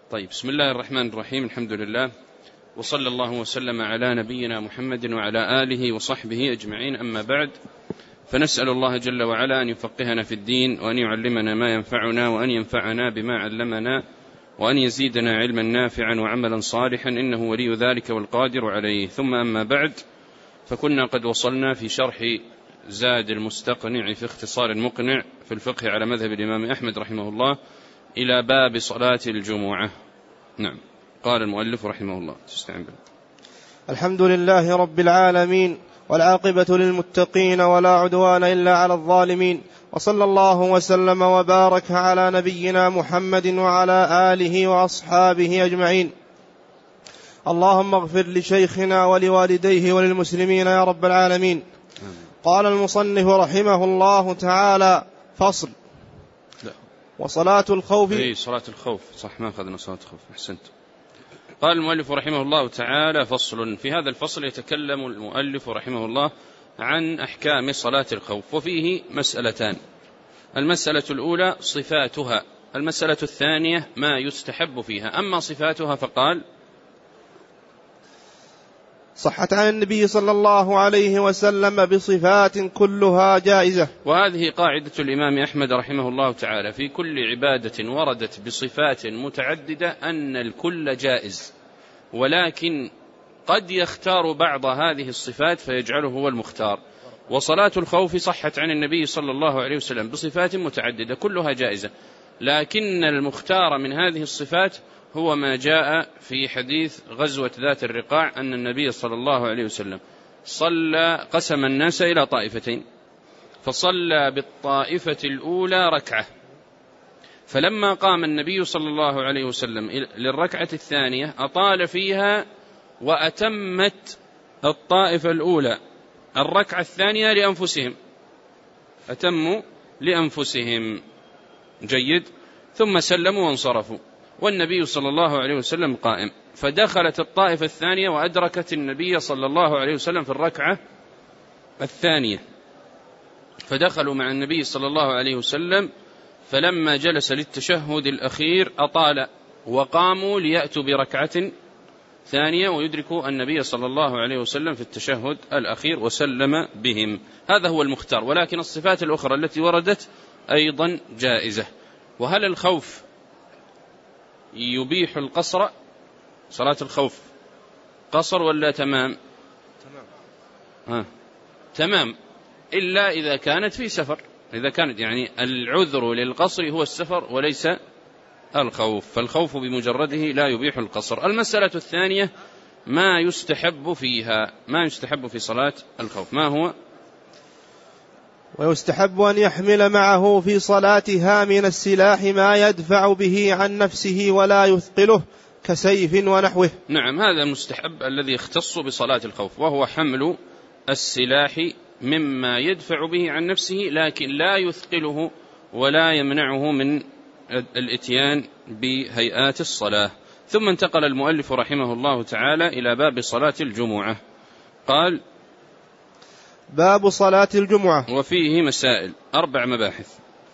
طيب، بسم الله الرحمن الرحيم. الحمد لله، وصلى الله وسلم على نبينا محمد وعلى آله وصحبه أجمعين، أما بعد، فنسأل الله جل وعلا أن يفقهنا في الدين، وأن يعلمنا ما ينفعنا، وأن ينفعنا بما علمنا، وأن يزيدنا علما نافعا وعملا صالحا، إنه ولي ذلك والقادر عليه. ثم أما بعد، فكنا قد وصلنا في شرح زاد المستقنع في اختصار المقنع في الفقه على مذهب الإمام أحمد رحمه الله إلى باب صلاة الجمعة. نعم. قال المؤلف رحمه الله: تستعين بالله. الحمد لله رب العالمين، والعاقبة للمتقين، ولا عدوان إلا على الظالمين، وصلى الله وسلم وبارك على نبينا محمد وعلى آله وأصحابه أجمعين. اللهم اغفر لشيخنا ولوالديه وللمسلمين يا رب العالمين. قال المصنف رحمه الله تعالى: فصل. وصلاة الخوف. صلاة الخوف، صح، ما أخذنا صلاة الخوف، أحسنت. قال المؤلف رحمه الله تعالى: فصل. في هذا الفصل يتكلم المؤلف رحمه الله عن أحكام صلاة الخوف، وفيه مسألتان: المسألة الأولى صفاتها، المسألة الثانية ما يستحب فيها. أما صفاتها فقال: صحت عن النبي صلى الله عليه وسلم بصفات كلها جائزة. وهذه قاعدة الإمام أحمد رحمه الله تعالى في كل عبادة وردت بصفات متعددة أن الكل جائز، ولكن قد يختار بعض هذه الصفات فيجعله هو المختار. وصلاة الخوف صحت عن النبي صلى الله عليه وسلم بصفات متعددة كلها جائزة، لكن المختار من هذه الصفات هو ما جاء في حديث غزوة ذات الرقاع أن النبي صلى الله عليه وسلم قسم الناس إلى طائفتين، فصلى بالطائفة الأولى ركعة، فلما قام النبي صلى الله عليه وسلم للركعة الثانية أطال فيها، وأتمت الطائفة الأولى الركعة الثانية لأنفسهم، أتموا لأنفسهم. جيد. ثم سلموا وانصرفوا، والنبي صلى الله عليه وسلم قائم، فدخلت الطائفة الثانية وأدركت النبي صلى الله عليه وسلم في الركعة الثانية، فدخلوا مع النبي صلى الله عليه وسلم، فلما جلس للتشهد الأخير أطال، وقاموا ليأتوا بركعة ثانية ويدركوا النبي صلى الله عليه وسلم في التشهد الأخير وسلم بهم. هذا هو المختار، ولكن الصفات الأخرى التي وردت أيضا جائزة. وهل الخوف يبيح القصر؟ صلاة الخوف قصر ولا تمام؟ تمام، إلا إذا كانت في سفر. إذا كانت يعني العذر للقصر هو السفر وليس الخوف، فالخوف بمجرده لا يبيح القصر. المسألة الثانية ما يستحب فيها، ما يستحب في صلاة الخوف، ما هو؟ ويستحب أن يحمل معه في صلاتها من السلاح ما يدفع به عن نفسه ولا يثقله كسيف ونحوه. نعم، هذا المستحب الذي يختص بصلاة الخوف، وهو حمل السلاح مما يدفع به عن نفسه لكن لا يثقله ولا يمنعه من الاتيان بهيئات الصلاة. ثم انتقل المؤلف رحمه الله تعالى إلى باب صلاة الجمعة. قال: باب صلاة الجمعة. وفيه مسائل، 4 مباحث،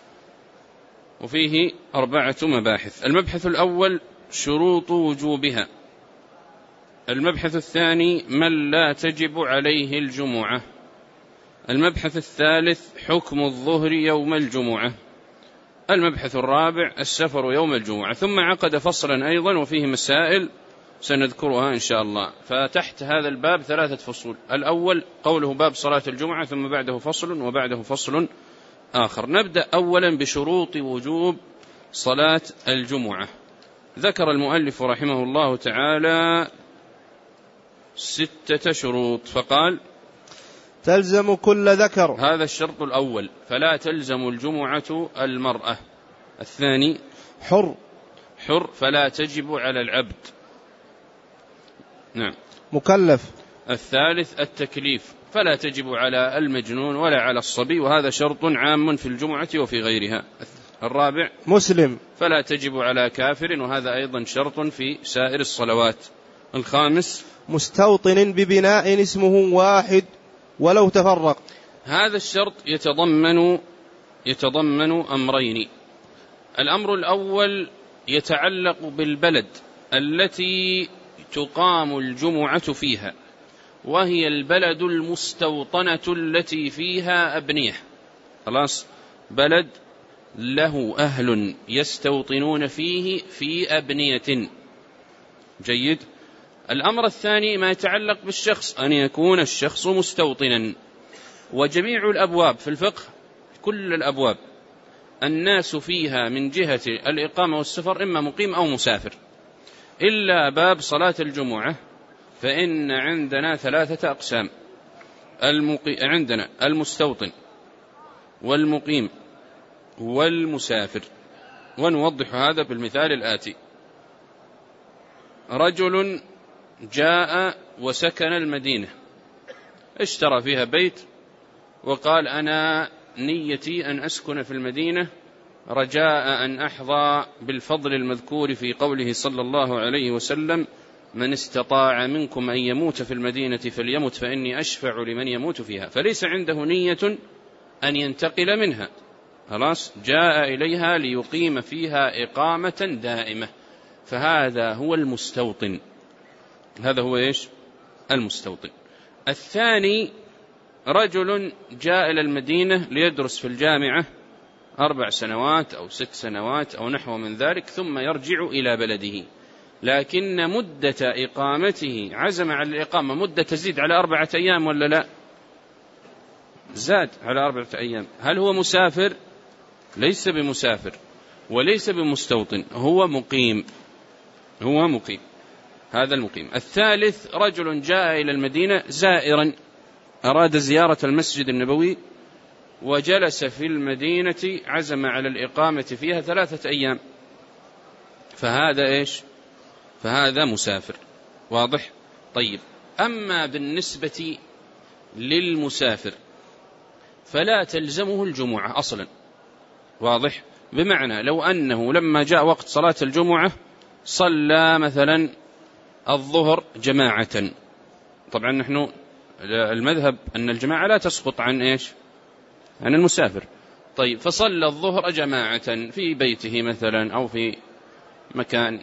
وفيه 4 مباحث. المبحث الأول شروط وجوبها. المبحث الثاني من لا تجب عليه الجمعة. المبحث الثالث حكم الظهر يوم الجمعة. المبحث الرابع السفر يوم الجمعة. ثم عقد فصلا أيضا وفيه مسائل سنذكرها إن شاء الله. فتحت هذا الباب 3 فصول. الأول قوله باب صلاة الجمعة، ثم بعده فصل وبعده فصل آخر. نبدأ أولا بشروط وجوب صلاة الجمعة. ذكر المؤلف رحمه الله تعالى 6 شروط، فقال: تلزم كل ذكر. هذا الشرط الأول، فلا تلزم الجمعة المرأة. الثاني حر، فلا تجب على العبد. نعم. مكلف. الثالث التكليف، فلا تجب على المجنون ولا على الصبي، وهذا شرط عام في الجمعة وفي غيرها. الرابع مسلم، فلا تجب على كافر، وهذا أيضا شرط في سائر الصلوات. الخامس مستوطن ببناء اسمه واحد ولو تفرق. هذا الشرط يتضمن أمرين. الأمر الأول يتعلق بالبلد التي تقام الجمعة فيها، وهي البلد المستوطنة التي فيها أبنية. خلاص، بلد له أهل يستوطنون فيه في أبنية. جيد. الأمر الثاني ما يتعلق بالشخص، أن يكون الشخص مستوطنا. وجميع الأبواب في الفقه، كل الأبواب الناس فيها من جهة الإقامة والسفر إما مقيم أو مسافر، إلا باب صلاة الجمعة، فإن عندنا 3 أقسام: عندنا المستوطن والمقيم والمسافر. ونوضح هذا بالمثال الآتي: رجل جاء وسكن المدينة، اشترى فيها بيت وقال: أنا نيتي أن أسكن في المدينة رجاء أن أحظى بالفضل المذكور في قوله صلى الله عليه وسلم: من استطاع منكم أن يموت في المدينة فليمت فإني أشفع لمن يموت فيها. فليس عنده نية أن ينتقل منها، خلاص، جاء إليها ليقيم فيها إقامة دائمة، فهذا هو المستوطن. هذا هو إيش؟ المستوطن. الثاني رجل جاء إلى المدينة ليدرس في الجامعة 4 سنوات أو 6 سنوات أو نحو من ذلك، ثم يرجع إلى بلده، لكن مدة إقامته عزم على الإقامة مدة تزيد على 4 أيام ولا لا؟ زاد على 4 أيام. هل هو مسافر؟ ليس بمسافر وليس بمستوطن، هو مقيم. هو مقيم، هذا المقيم. الثالث رجل جاء إلى المدينة زائرا، أراد زيارة المسجد النبوي وجلس في المدينة، عزم على الإقامة فيها 3 أيام، فهذا إيش؟ فهذا مسافر. واضح؟ طيب، أما بالنسبة للمسافر فلا تلزمه الجمعة أصلا. واضح؟ بمعنى لو أنه لما جاء وقت صلاة الجمعة صلى مثلا الظهر جماعة، طبعا نحن المذهب أن الجماعة لا تسقط عن إيش؟ عن المسافر. طيب، فصلى الظهر جماعة في بيته مثلا أو في مكان،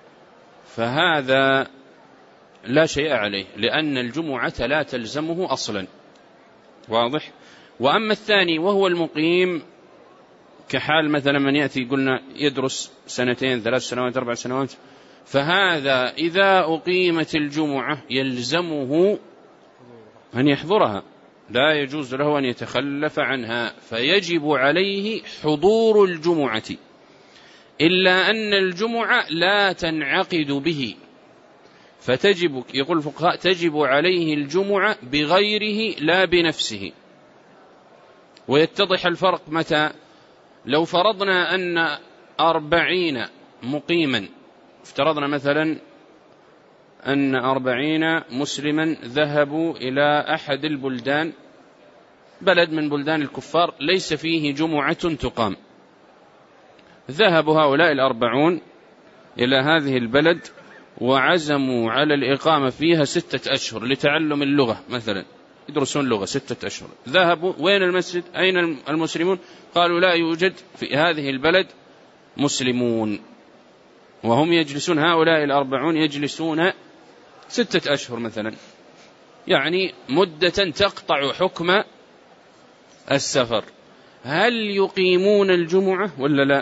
فهذا لا شيء عليه، لأن الجمعة لا تلزمه أصلا. واضح؟ وأما الثاني وهو المقيم، كحال مثلا من يأتي قلنا يدرس 2 3 سنوات 4 سنوات، فهذا إذا أقيمت الجمعة يلزمه أن يحضرها، لا يجوز له أن يتخلف عنها، فيجب عليه حضور الجمعة، إلا أن الجمعة لا تنعقد به، فتجب، يقول الفقهاء، تجب عليه الجمعة بغيره لا بنفسه. ويتضح الفرق متى؟ لو فرضنا أن 40 مقيما، افترضنا مثلا أن 40 مسلما ذهبوا إلى أحد البلدان، بلد من بلدان الكفار ليس فيه جمعة تقام، ذهب هؤلاء 40 إلى هذه البلد وعزموا على الإقامة فيها 6 أشهر لتعلم اللغة مثلا، يدرسون لغة 6 أشهر. ذهبوا، وين المسجد؟ أين المسلمون؟ قالوا لا يوجد في هذه البلد مسلمون، وهم يجلسون، هؤلاء 40 يجلسون 6 أشهر مثلا، يعني مدة تقطع حكم السفر. هل يقيمون الجمعة ولا لا؟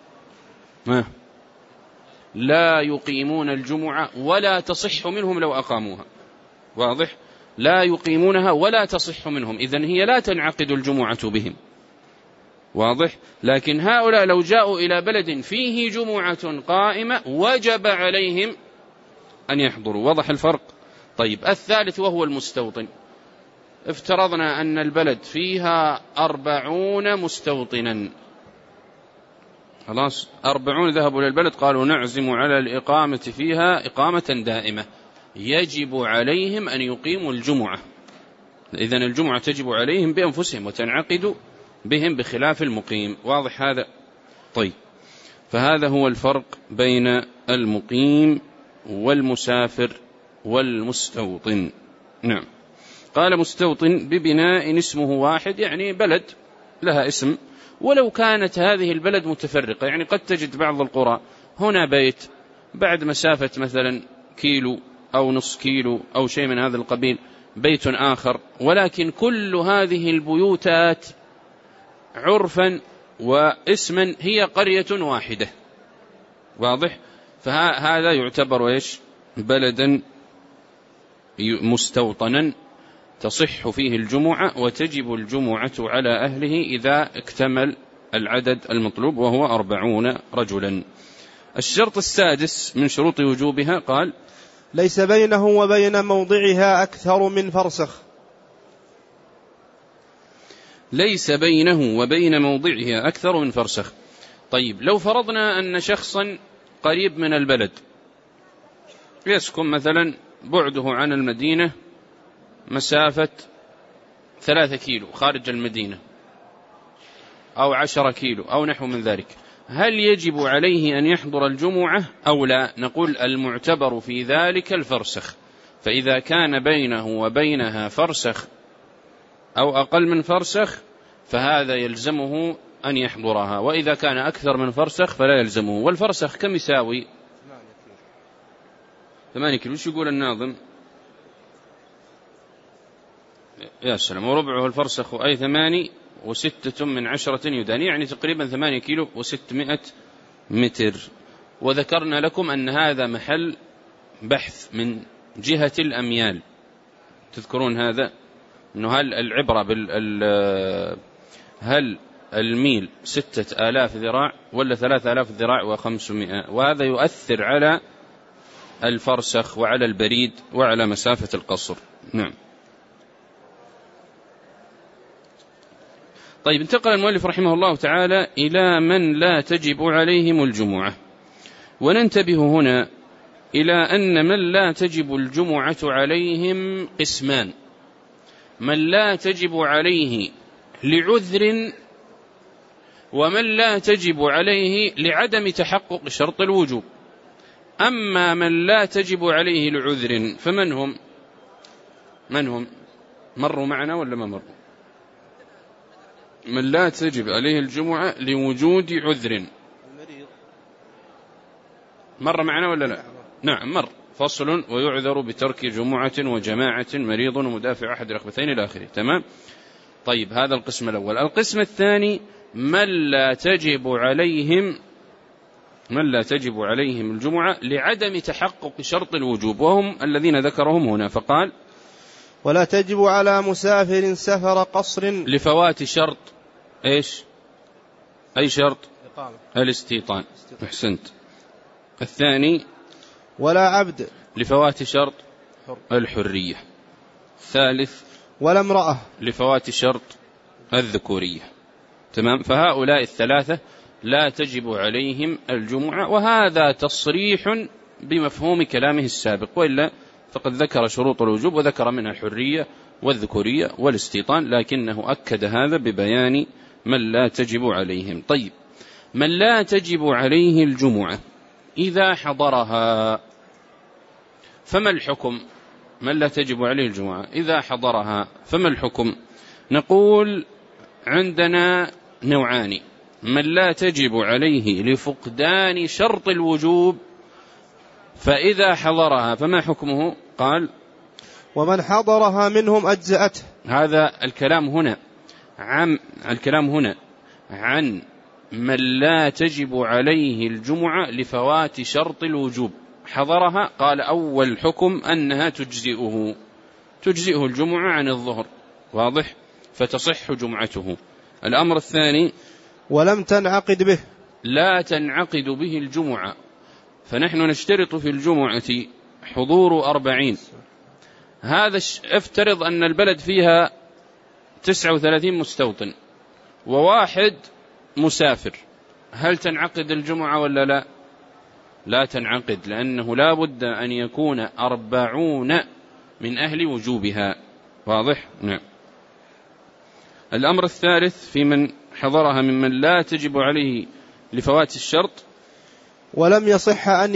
لا يقيمون الجمعة ولا تصح منهم لو أقاموها. واضح؟ لا يقيمونها ولا تصح منهم، إذن هي لا تنعقد الجمعة بهم. واضح؟ لكن هؤلاء لو جاءوا إلى بلد فيه جمعة قائمة وجب عليهم أن يحضروا. وضح الفرق؟ طيب، الثالث وهو المستوطن، افترضنا أن البلد فيها 40 مستوطنا، خلاص، 40 ذهبوا للبلد قالوا نعزم على الإقامة فيها إقامة دائمة، يجب عليهم أن يقيموا الجمعة، إذن الجمعة تجب عليهم بأنفسهم وتنعقد بهم بخلاف المقيم. واضح هذا؟ طيب، فهذا هو الفرق بين المقيم والمسافر والمستوطن. نعم. قال مستوطن ببناء اسمه واحد، يعني بلد لها اسم، ولو كانت هذه البلد متفرقة، يعني قد تجد بعض القرى هنا بيت بعد مسافة مثلا كيلو أو نصف كيلو أو شيء من هذا القبيل بيت آخر، ولكن كل هذه البيوتات عرفا واسما هي قرية واحدة. واضح؟ فهذا يعتبر إيش؟ بلدا مستوطنا تصح فيه الجمعة، وتجب الجمعة على أهله إذا اكتمل العدد المطلوب وهو 40 رجلا. الشرط السادس من شروط وجوبها قال: ليس بينه وبين موضعها أكثر من فرسخ. ليس بينه وبين موضعها أكثر من فرسخ. طيب، لو فرضنا أن شخصا قريب من البلد يسكن مثلا بعده عن المدينة مسافة 3 كيلو خارج المدينة أو 10 كيلو أو نحو من ذلك، هل يجب عليه أن يحضر الجمعة أو لا؟ نقول المعتبر في ذلك الفرسخ، فإذا كان بينه وبينها فرسخ أو أقل من فرسخ فهذا يلزمه أن يحضرها، وإذا كان أكثر من فرسخ فلا يلزمه. والفرسخ كم يساوي؟ 8 كيلو. وش يقول الناظم؟ يا سلام. وربعه الفرسخ أي 8 و6 من 10 يدان، يعني تقريبا 8 كيلو و600 متر. وذكرنا لكم أن هذا محل بحث من جهة الأميال. تذكرون هذا؟ أنه هل العبرة هل الميل 6000 ذراع ولا 3000 ذراع و500؟ وهذا يؤثر على الفرسخ وعلى البريد وعلى مسافة القصر. نعم. طيب، انتقل المؤلف رحمه الله تعالى إلى من لا تجب عليهم الجمعة. وننتبه هنا إلى أن من لا تجب الجمعة عليهم قسمان: من لا تجب عليه لعذر، ومن لا تجب عليه لعدم تحقق شرط الوجوب. أما من لا تجب عليه لعذر فمن هم؟ مروا معنا ولا ما مروا؟ من لا تجب عليه الجمعة لوجود عذر مر معنا ولا لا؟ نعم مر. فصل: ويعذر بترك جمعة وجماعة مريض ومدافع أحد الأخبثين إلى آخره. تمام. طيب، هذا القسم الأول. القسم الثاني: من لا تجب عليهم الجمعة لعدم تحقق شرط الوجوب، وهم الذين ذكرهم هنا. فقال: ولا تجب على مسافر سفر قصر لفوات شرط إيش؟ أي شرط؟ الاستيطان. أحسنت. الثاني: ولا عبد لفوات شرط الحرية. الثالث: ولا امرأة لفوات شرط الذكورية. تمام. فهؤلاء الثلاثة لا تجب عليهم الجمعة، وهذا تصريح بمفهوم كلامه السابق، وإلا فقد ذكر شروط الوجوب وذكر منها الحرية والذكورية والاستيطان، لكنه أكد هذا ببيان من لا تجب عليهم. طيب، من لا تجب عليه الجمعة إذا حضرها فما الحكم؟ من لا تجب عليه الجمعة إذا حضرها فما الحكم؟ نقول عندنا نوعان: من لا تجب عليه لفقدان شرط الوجوب، فإذا حضرها فما حكمه؟ قال: ومن حضرها منهم أجزأته. هذا الكلام هنا عن من لا تجب عليه الجمعة لفوات شرط الوجوب. حضرها، قال أول حكم أنها تجزئه الجمعة عن الظهر. واضح؟ فتصح جمعته. الأمر الثاني: ولم تنعقد به، لا تنعقد به الجمعة. فنحن نشترط في الجمعة حضور 40. هذا افترض أن البلد فيها 39 مستوطن وواحد مسافر، هل تنعقد الجمعة ولا لا؟ لا تنعقد، لأنه لا بد أن يكون 40 من أهل وجوبها. واضح؟ نعم. الأمر الثالث في من حضرها ممن لا تجب عليه لفوات الشرط: ولم يصح أن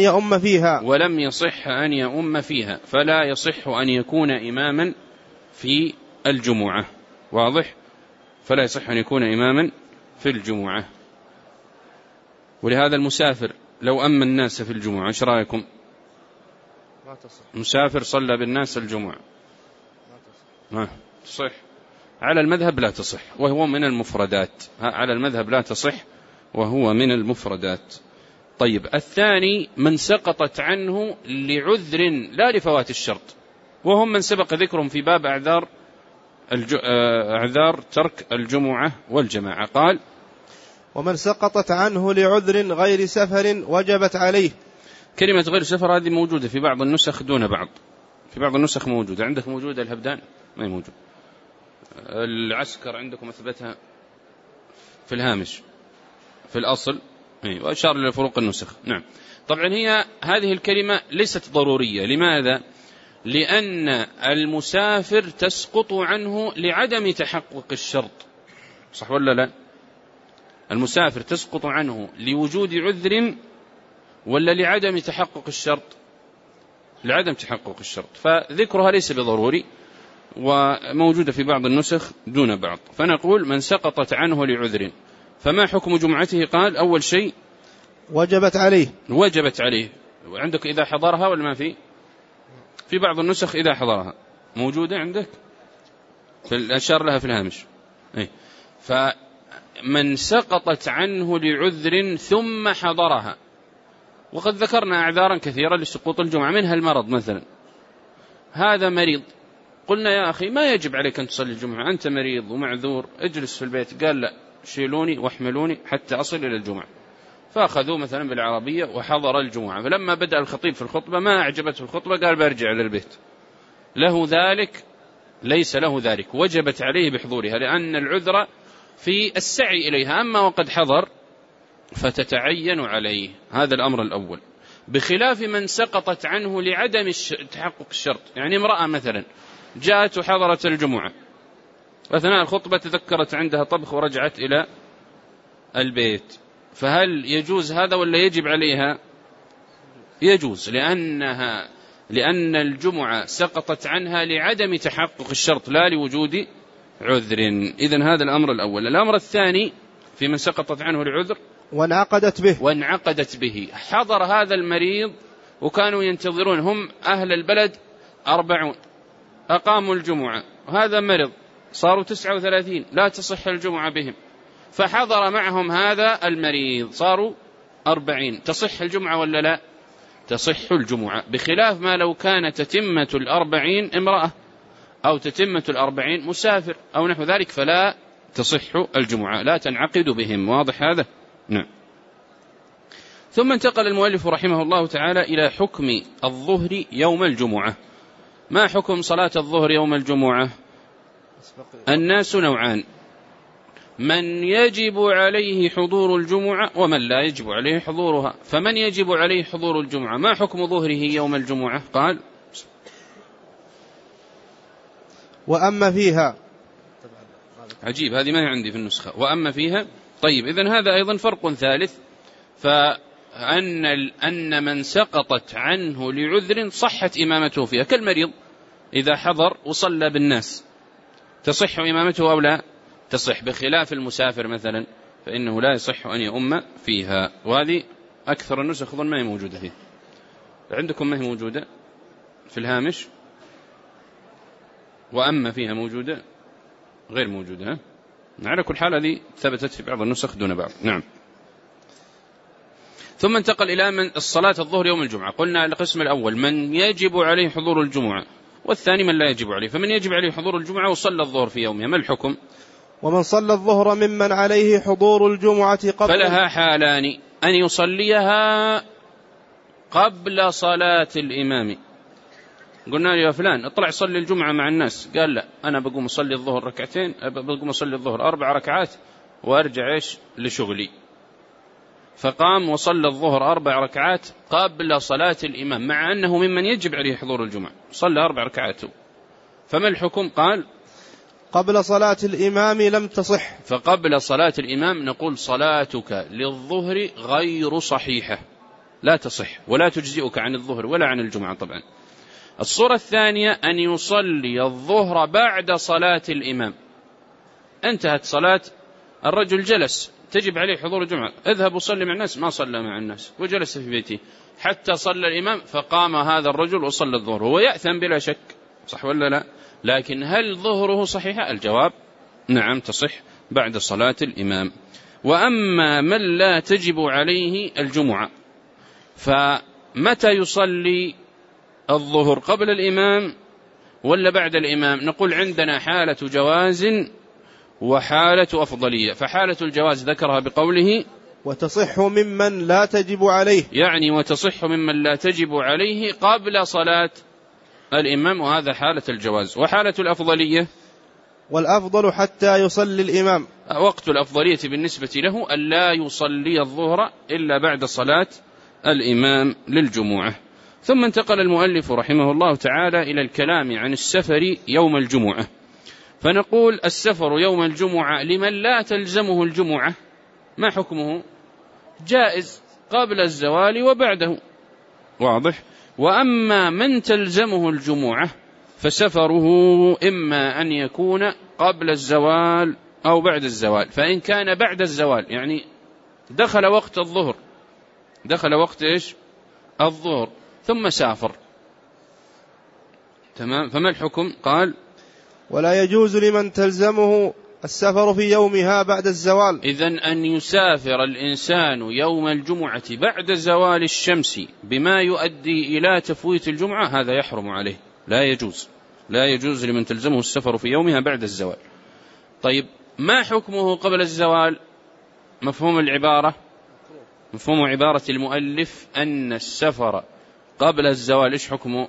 يؤم فيها، فلا يصح أن يكون إماما في الجمعة. واضح؟ فلا يصح أن يكون إماما في الجمعة. ولهذا المسافر لو أما الناس في الجمعة إيش رأيكم؟ ما تصح. مسافر صلى بالناس الجمعة ما تصح. على المذهب لا تصح وهو من المفردات. على المذهب لا تصح وهو من المفردات. طيب الثاني من سقطت عنه لعذر لا لفوات الشرط، وهم من سبق ذكرهم في باب أعذار ترك الجمعة والجماعة. قال ومن سقطت عنه لعذر غير سفر وجبت عليه. كلمة غير سفر هذه موجودة في بعض النسخ دون بعض، في بعض النسخ موجودة. عندك موجودة الهبدان؟ ما هي موجود. العسكر عندكم أثبتها في الهامش في الأصل، وأشار إلى فروق النسخ. نعم. طبعا هذه الكلمة ليست ضرورية. لماذا؟ لأن المسافر تسقط عنه لعدم تحقق الشرط، صح ولا لا؟ المسافر تسقط عنه لوجود عذر ولا لعدم تحقق الشرط؟ لعدم تحقق الشرط، فذكرها ليس بضروري، وموجودة في بعض النسخ دون بعض. فنقول من سقطت عنه لعذر. فما حكم جمعته؟ قال أول شيء وجبت عليه. وجبت عليه. عندك إذا حضرها ولا ما في بعض النسخ إذا حضرها موجودة عندك، في الأشار لها في الهامش. فمن سقطت عنه لعذر ثم حضرها، وقد ذكرنا أعذارا كثيرة لسقوط الجمعة، منها المرض مثلا. هذا مريض، قلنا يا أخي ما يجب عليك أن تصلي الجمعة، أنت مريض ومعذور، اجلس في البيت. قال لا، شيلوني واحملوني حتى أصل إلى الجمعة. فأخذوه مثلا بالعربية وحضر الجمعة، فلما بدأ الخطيب في الخطبة ما أعجبته الخطبة قال برجع للبيت. له ذلك؟ ليس له ذلك، وجبت عليه بحضورها، لأن العذر في السعي إليها. أما وقد حضر فتتعين عليه. هذا الأمر الأول. بخلاف من سقطت عنه لعدم تحقق الشرط. يعني امرأة مثلا جاءت وحضرت الجمعة، أثناء الخطبة تذكرت عندها طبخ ورجعت إلى البيت، فهل يجوز هذا ولا يجب عليها؟ يجوز، لأن الجمعة سقطت عنها لعدم تحقق الشرط لا لوجود عذر. إذن هذا الأمر الأول. الأمر الثاني في من سقطت عنه لعذر وانعقدت به. حضر هذا المريض وكانوا ينتظرون، هم أهل البلد 40 أقاموا الجمعة، وهذا مرض صاروا 39 لا تصح الجمعة بهم، فحضر معهم هذا المريض صاروا 40. تصح الجمعة ولا لا؟ تصح الجمعة، بخلاف ما لو كان تتمة 40 امرأة أو تتمة 40 مسافر أو نحو ذلك، فلا تصح الجمعة، لا تنعقد بهم. واضح هذا؟ نعم. ثم انتقل المؤلف رحمه الله تعالى إلى حكم الظهر يوم الجمعة. ما حكم صلاة الظهر يوم الجمعة؟ الناس نوعان: من يجب عليه حضور الجمعة ومن لا يجب عليه حضورها. فمن يجب عليه حضور الجمعة ما حكم ظهره يوم الجمعة؟ قال وأما فيها. عجيب، هذه ما هي عندي في النسخة، وأما فيها. طيب، إذن هذا أيضا فرق ثالث، فأن من سقطت عنه لعذر صحت إمامته فيها، كالمريض إذا حضر وصلى بالناس تصح إمامته أو لا؟ تصح، بخلاف المسافر مثلا فإنه لا يصح أن يؤم فيها. وهذه أكثر النسخ ما هي موجودة فيه. عندكم ما هي موجودة في الهامش؟ وأما فيها موجودة غير موجودة. على كل حال هذه ثبتت في بعض النسخ دون بعض. نعم. ثم انتقل إلى من الصلاة الظهر يوم الجمعة. قلنا القسم الأول من يجب عليه حضور الجمعة، والثاني من لا يجب عليه. فمن يجب عليه حضور الجمعة وصلى الظهر في يومها ما الحكم؟ ومن صلى الظهر ممن عليه حضور الجمعة فلها حالان: أن يصليها قبل صلاة الإمام. قلنا له يا فلان اطلع صلي الجمعة مع الناس، قال لا، أنا بقوم أصلي الظهر ركعتين، بقوم أصلي الظهر 4 ركعات وأرجع لشغلي. فقام وصلى الظهر 4 ركعات قبل صلاة الإمام، مع أنه ممن يجب عليه حضور الجمعة، صلى 4 ركعات. فما الحكم؟ قال قبل صلاة الإمام لم تصح. فقبل صلاة الإمام نقول صلاتك للظهر غير صحيحة، لا تصح ولا تجزئك عن الظهر ولا عن الجمعة. طبعا الصورة الثانية أن يصلي الظهر بعد صلاة الإمام. انتهت صلاة، الرجل جلس تجب عليه حضور الجمعة، اذهب وصلي مع الناس، ما صلى مع الناس وجلس في بيته حتى صلى الإمام فقام هذا الرجل وصلى الظهر، هو يأثم بلا شك، صح ولا لا؟ لكن هل ظهره صحيحة؟ الجواب نعم تصح بعد صلاة الإمام. وأما من لا تجب عليه الجمعة فمتى يصلي الظهر؟ قبل الإمام ولا بعد الإمام؟ نقول عندنا حالة جواز وحالة أفضلية. فحالة الجواز ذكرها بقوله وتصح ممن لا تجب عليه، يعني وتصح ممن لا تجب عليه قبل صلاة الإمام، وهذا حالة الجواز. وحالة الأفضلية والأفضل حتى يصلي الإمام، وقت الأفضلية بالنسبة له أن لا يصلي الظهر إلا بعد صلاة الإمام للجمعة. ثم انتقل المؤلف رحمه الله تعالى إلى الكلام عن السفر يوم الجمعة. فنقول السفر يوم الجمعة لمن لا تلزمه الجمعة ما حكمه؟ جائز قبل الزوال وبعده، واضح. وأما من تلزمه الجمعة فسفره إما أن يكون قبل الزوال أو بعد الزوال. فإن كان بعد الزوال يعني دخل وقت الظهر، دخل وقت إيش؟ الظهر، ثم سافر، تمام، فما الحكم؟ قال ولا يجوز لمن تلزمه السفر في يومها بعد الزوال. إذن أن يسافر الإنسان يوم الجمعة بعد زوال الشمس بما يؤدي إلى تفويت الجمعة هذا يحرم عليه، لا يجوز، لا يجوز لمن تلزمه السفر في يومها بعد الزوال. طيب ما حكمه قبل الزوال؟ مفهوم العبارة، مفهوم عبارة المؤلف أن السفر قبل الزوال إيش حكمه؟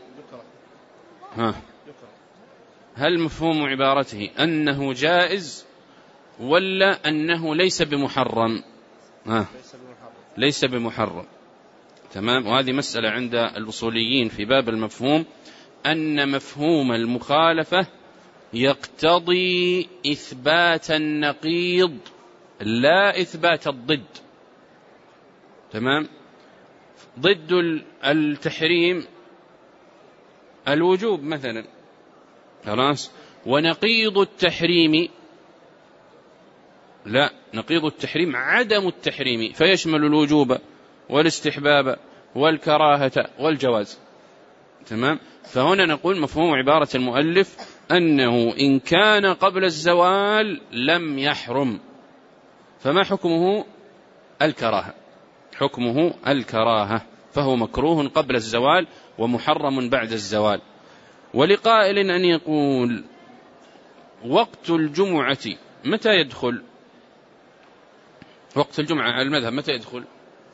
هل مفهوم عبارته أنه جائز ولا أنه ليس بمحرم؟ ليس بمحرم، تمام. وهذه مسألة عند الأصوليين في باب المفهوم، أن مفهوم المخالفة يقتضي إثبات النقيض لا إثبات الضد، تمام. ضد التحريم الوجوب مثلا، خلاص. ونقيض التحريم لا، نقيض التحريم عدم التحريم، فيشمل الوجوب والاستحباب والكراهة والجواز، تمام. فهنا نقول مفهوم عبارة المؤلف أنه إن كان قبل الزوال لم يحرم، فما حكمه؟ الكراهة، حكمه الكراهة، فهو مكروه قبل الزوال ومحرم بعد الزوال. ولقائل أن يقول وقت الجمعة متى يدخل؟ وقت الجمعة على المذهب متى يدخل؟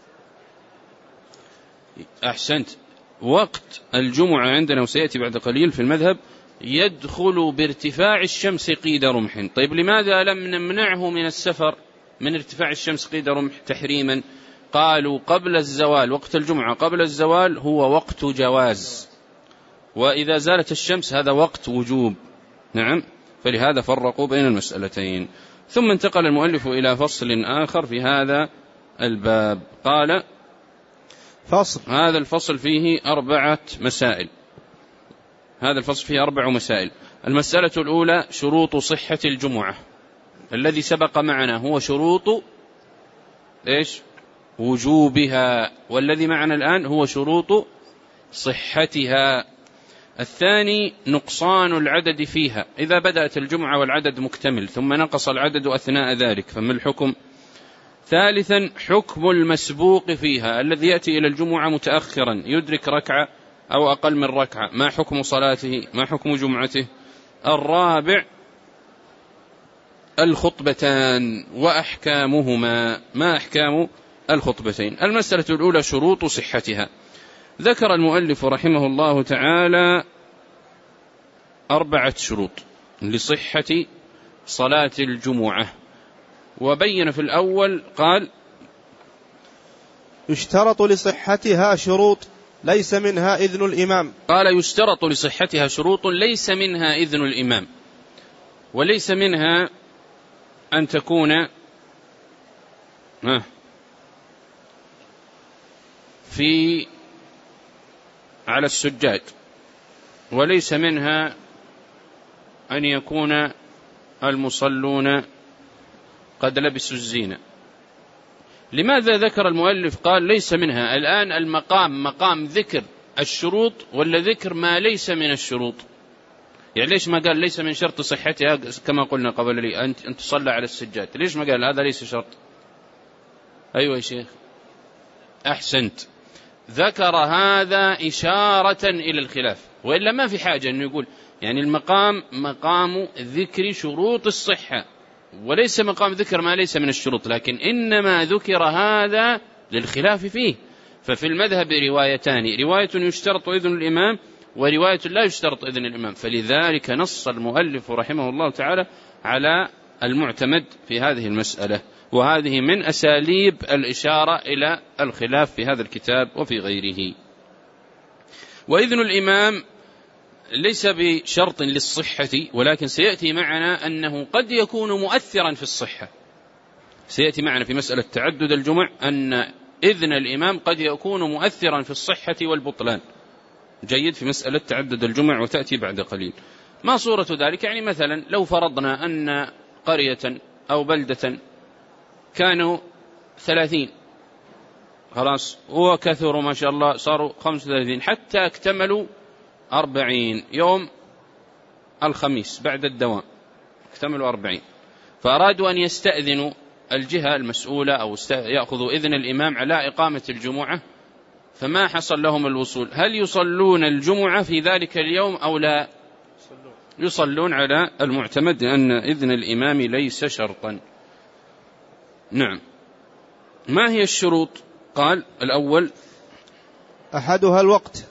أحسنت، وقت الجمعة عندنا وسيأتي بعد قليل في المذهب يدخل بارتفاع الشمس قيد رمح. طيب لماذا لم نمنعه من السفر من ارتفاع الشمس قيد رمح تحريما؟ قالوا قبل الزوال، وقت الجمعة قبل الزوال هو وقت جواز، وإذا زالت الشمس هذا وقت وجوب، نعم. فلهذا فرقوا بين المسألتين. ثم انتقل المؤلف إلى فصل آخر في هذا الباب، قال فصل. هذا الفصل فيه 4 مسائل. هذا الفصل فيه 4 مسائل. المسألة الأولى شروط صحة الجمعة. الذي سبق معنا هو شروط إيش؟ وجوبها، والذي معنا الآن هو شروط صحتها. الثاني نقصان العدد فيها، إذا بدأت الجمعة والعدد مكتمل ثم نقص العدد أثناء ذلك فما الحكم؟ ثالثا حكم المسبوق فيها، الذي يأتي إلى الجمعة متأخرا يدرك ركعة أو أقل من ركعة، ما حكم صلاته؟ ما حكم جمعته؟ الرابع الخطبتان وأحكامهما، ما أحكام الخطبتين؟ المسألة الأولى شروط صحتها. ذكر المؤلف رحمه الله تعالى 4 شروط لصحة صلاة الجمعة، وبين في الأول قال يشترط لصحتها شروط ليس منها إذن الإمام. قال يشترط لصحتها شروط ليس منها إذن الإمام، وليس منها أن تكون على السجاد، وليس منها أن يكون المصلون قد لبسوا الزينة، لماذا ذكر المؤلف قال ليس منها؟ الآن المقام مقام ذكر الشروط ولا ذكر ما ليس من الشروط؟ يعني ليش ما قال ليس من شرط صحتها كما قلنا قبل لي أن تصلى على السجاد؟ ليش ما قال هذا ليس شرط؟ أيوة يا شيخ، أحسنت، ذكر هذا إشارة إلى الخلاف، وإلا ما في حاجة أنه يقول يعني المقام مقام ذكر شروط الصحة وليس مقام ذكر ما ليس من الشروط، لكن إنما ذكر هذا للخلاف فيه. ففي المذهب روايتان، رواية يشترط إذن الإمام ورواية لا يشترط إذن الإمام، فلذلك نص المؤلف رحمه الله تعالى على المعتمد في هذه المسألة، وهذه من أساليب الإشارة إلى الخلاف في هذا الكتاب وفي غيره. وإذن الإمام ليس بشرط للصحة، ولكن سيأتي معنا أنه قد يكون مؤثرا في الصحة، سيأتي معنا في مسألة تعدد الجمع أن إذن الإمام قد يكون مؤثرا في الصحة والبطلان، جيد، في مسألة تعدد الجمع وتأتي بعد قليل. ما صورة ذلك؟ يعني مثلا لو فرضنا أن قرية أو بلدة كانوا 30 خلاص وكثروا ما شاء الله صاروا 35 حتى اكتملوا 40 يوم الخميس بعد الدوام اكتملوا 40، فأرادوا أن يستأذنوا الجهة المسؤولة أو يأخذوا إذن الإمام على إقامة الجمعة، فما حصل لهم الوصول، هل يصلون الجمعة في ذلك اليوم أو لا؟ يصلون على المعتمد أن إذن الإمام ليس شرطا. نعم. ما هي الشروط؟ قال الأول أحدها الوقت.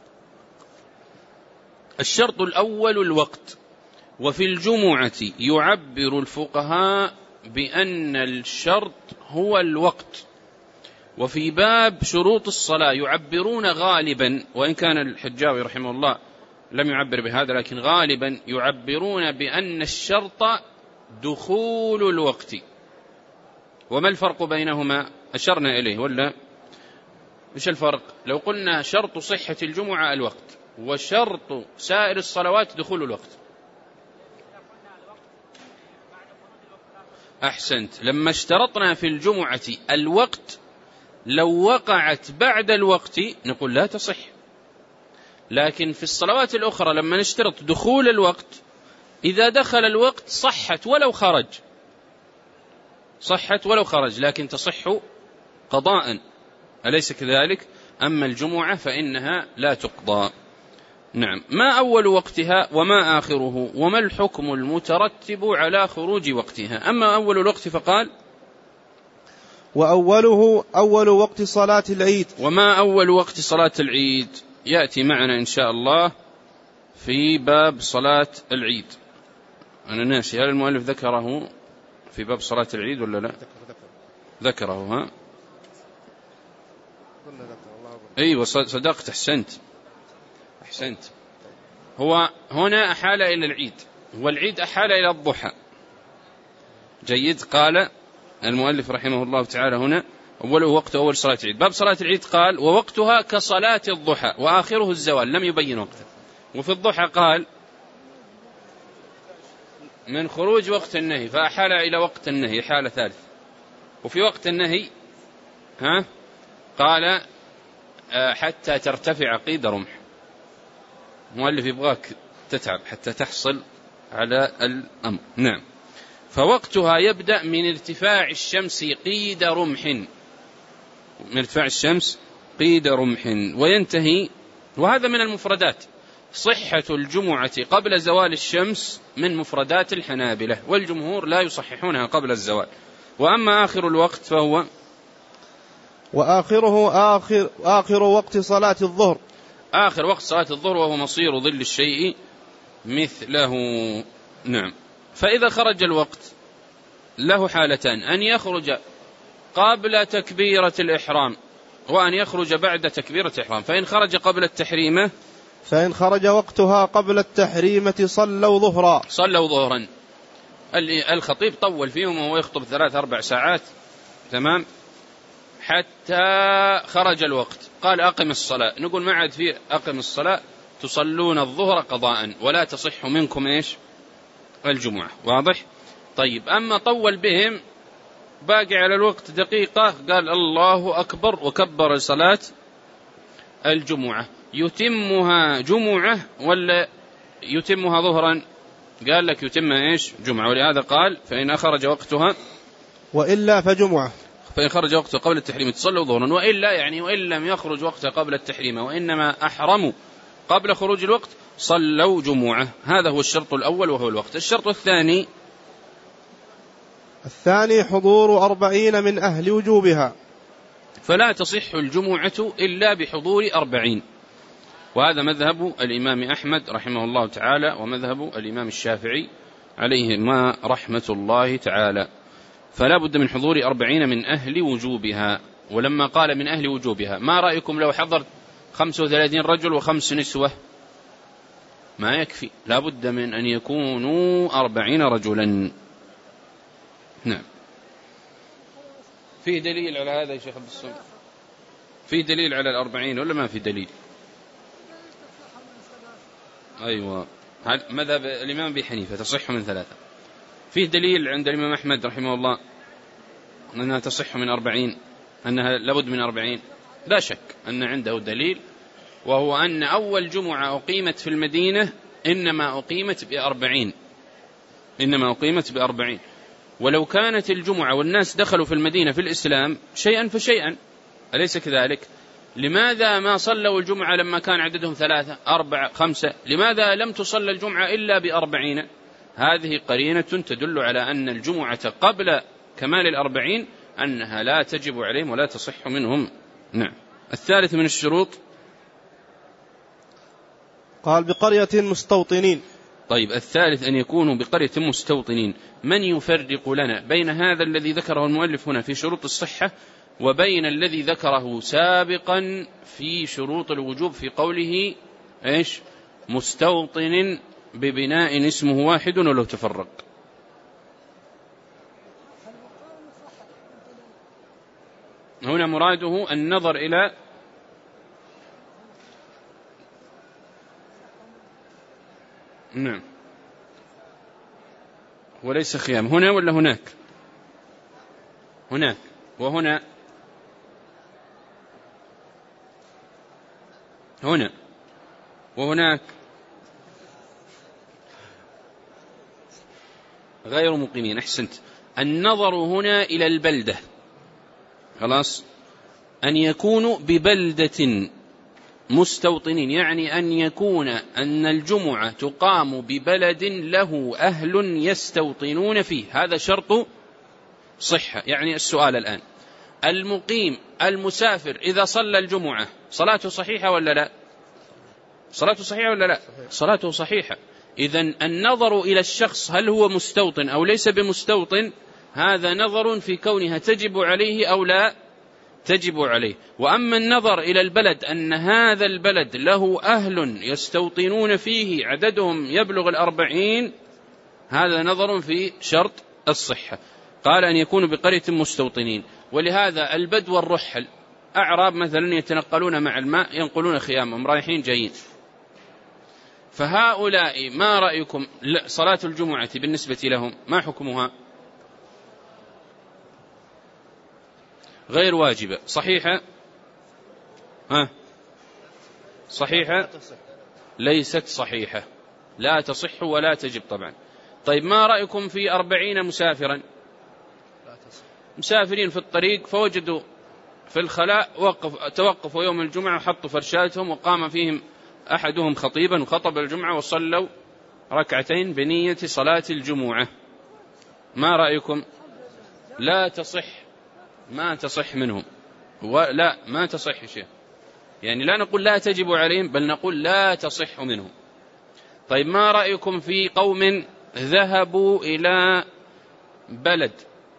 الشرط الأول الوقت. وفي الجمعة يعبر الفقهاء بأن الشرط هو الوقت، وفي باب شروط الصلاة يعبرون غالبا، وإن كان الحجاوي رحمه الله لم يعبر بهذا، لكن غالبا يعبرون بأن الشرط دخول الوقت. وما الفرق بينهما؟ أشرنا إليه ولا مش الفرق؟ لو قلنا شرط صحة الجمعة الوقت، وشرط سائر الصلوات دخول الوقت. أحسنت. لما اشترطنا في الجمعة الوقت لو وقعت بعد الوقت نقول لا تصح، لكن في الصلوات الأخرى لما نشترط دخول الوقت إذا دخل الوقت صحت ولو خرج، صحت ولو خرج، لكن تصح قضاء، أليس كذلك؟ أما الجمعة فإنها لا تقضى. نعم. ما أول وقتها وما آخره وما الحكم المترتب على خروج وقتها؟ أما أول الوقت فقال وأوله أول وقت صلاة العيد. وما أول وقت صلاة العيد يأتي معنا إن شاء الله في باب صلاة العيد. أنا ناسي، هل المؤلف ذكره في باب صلاة العيد ولا لا؟ ذكره. ها أيوة صدقت، أحسنت. هو هنا أحال إلى العيد، والعيد أحال إلى الضحى، جيد. قال المؤلف رحمه الله تعالى هنا أوله وقت أول صلاة العيد. باب صلاة العيد قال ووقتها كصلاة الضحى وآخره الزوال، لم يبين وقته. وفي الضحى قال من خروج وقت النهي، فأحال إلى وقت النهي حالة ثالث. وفي وقت النهي قال حتى ترتفع قيد رمح. مؤلف يبغاك تتعب حتى تحصل على الأمر. نعم. فوقتها يبدأ من ارتفاع الشمس قيد رمح، من ارتفاع الشمس قيد رمح، وينتهي. وهذا من المفردات. صحة الجمعة قبل زوال الشمس من مفردات الحنابلة، والجمهور لا يصححونها قبل الزوال. وأما آخر الوقت فهو وآخره آخر وقت صلاة الظهر، آخر وقت صلاة الظهر، وهو مصير ظل الشيء مثله. نعم. فإذا خرج الوقت له حالتان: أن يخرج قبل تكبيرة الإحرام، وأن يخرج بعد تكبيرة الإحرام. فإن خرج قبل التحريمة، فإن خرج وقتها قبل التحريمة صلوا ظهرا. الخطيب طول فيهم وهو يخطب 3-4 ساعات، تمام، حتى خرج الوقت. قال أقم الصلاة، نقول ما عاد فيه أقم الصلاة، تصلون الظهر قضاء ولا تصح منكم الجمعة. واضح؟ طيب. أما طول بهم باقي على الوقت دقيقة، قال الله أكبر وكبر صلاة الجمعة، يتمها جمعة ولا يتمها ظهرا؟ قال لك يتمها إيش؟ جمعة، ولهذا قال فإن خرج وقتها وإلا فجمعة، فإن خرج وقتها قبل التحريم تصلوا ظهرا، وإلا يعني وإن لم يخرج وقتها قبل التحريم وإنما أحرموا قبل خروج الوقت صلوا جمعة. هذا هو الشرط الأول وهو الوقت. الشرط الثاني حضور 40 من أهل وجوبها، فلا تصح الجمعة إلا بحضور 40، وهذا مذهب الإمام أحمد رحمه الله تعالى ومذهب الإمام الشافعي عليهما رحمة الله تعالى، فلا بد من حضور 40 من أهل وجوبها. ولما قال من أهل وجوبها، ما رأيكم لو حضر 35 رجل و5 نسوة؟ ما يكفي، لا بد من أن يكونوا 40 رجلا. نعم. فيه دليل على هذا يا شيخ عبد الصمد؟ فيه دليل على 40 ولا ما في دليل؟ أيوة، مذهب الإمام أبي حنيفة تصح من 3. فيه دليل عند الإمام أحمد رحمه الله أنها تصح من 40، أنها لابد من 40؟ لا شك أن عنده دليل، وهو أن أول جمعة أقيمت في المدينة إنما أقيمت ب40، ولو كانت الجمعة والناس دخلوا في المدينة في الإسلام شيئا فشيئا، أليس كذلك؟ لماذا ما صلوا الجمعة لما كان عددهم 3 4 5؟ لماذا لم تصلى الجمعة إلا ب40؟ هذه قرينة تدل على أن الجمعة قبل كمال 40 أنها لا تجب عليهم ولا تصح منهم. نعم. الثالث من الشروط قال بقرية مستوطنين. طيب، الثالث أن يكونوا بقرية مستوطنين. من يفرق لنا بين هذا الذي ذكره المؤلف هنا في شروط الصحة وبين الذي ذكره سابقا في شروط الوجوب في قوله إيش؟ مستوطن ببناء اسمه واحد ولو تفرق. هنا مراده النظر إلى نعم، وليس خيام هنا ولا هناك؟ هناك وهنا، هنا وهناك غير مقيمين. أحسنت. النظر هنا إلى البلدة، خلاص، أن يكونوا ببلدة مستوطنين، يعني أن يكون أن الجمعة تقام ببلد له أهل يستوطنون فيه، هذا شرط صحة. يعني السؤال الآن، المقيم المسافر إذا صلى الجمعة صلاته صحيحة ولا لا؟ صلاته صحيحة ولا لا؟ صلاته صحيحة. إذن النظر إلى الشخص هل هو مستوطن أو ليس بمستوطن هذا نظر في كونها تجب عليه أو لا تجب عليه. وأما النظر إلى البلد أن هذا البلد له أهل يستوطنون فيه عددهم يبلغ 40 هذا نظر في شرط الصحة. قال أن يكونوا بقرية مستوطنين، ولهذا البدو والرحل أعراب مثلا يتنقلون مع الماء ينقلون خيامهم رايحين جايين، فهؤلاء ما رأيكم صلاة الجمعة بالنسبة لهم ما حكمها؟ غير واجبة، صحيحة؟ صحيحة؟ ليست صحيحة، لا تصح ولا تجب طبعا. طيب ما رأيكم في 40 مسافرا، مسافرين في الطريق فوجدوا في الخلاء توقفوا يوم الجمعة وحطوا فرشاتهم وقام فيهم أحدهم خطيبا وخطب الجمعة وصلوا ركعتين بنية صلاة الجمعة، ما رأيكم؟ لا تصح، ما تصح منهم، ولا ما تصح شيء، يعني لا نقول لا تجب عليهم بل نقول لا تصح منهم. طيب ما رأيكم في قوم ذهبوا إلى بلد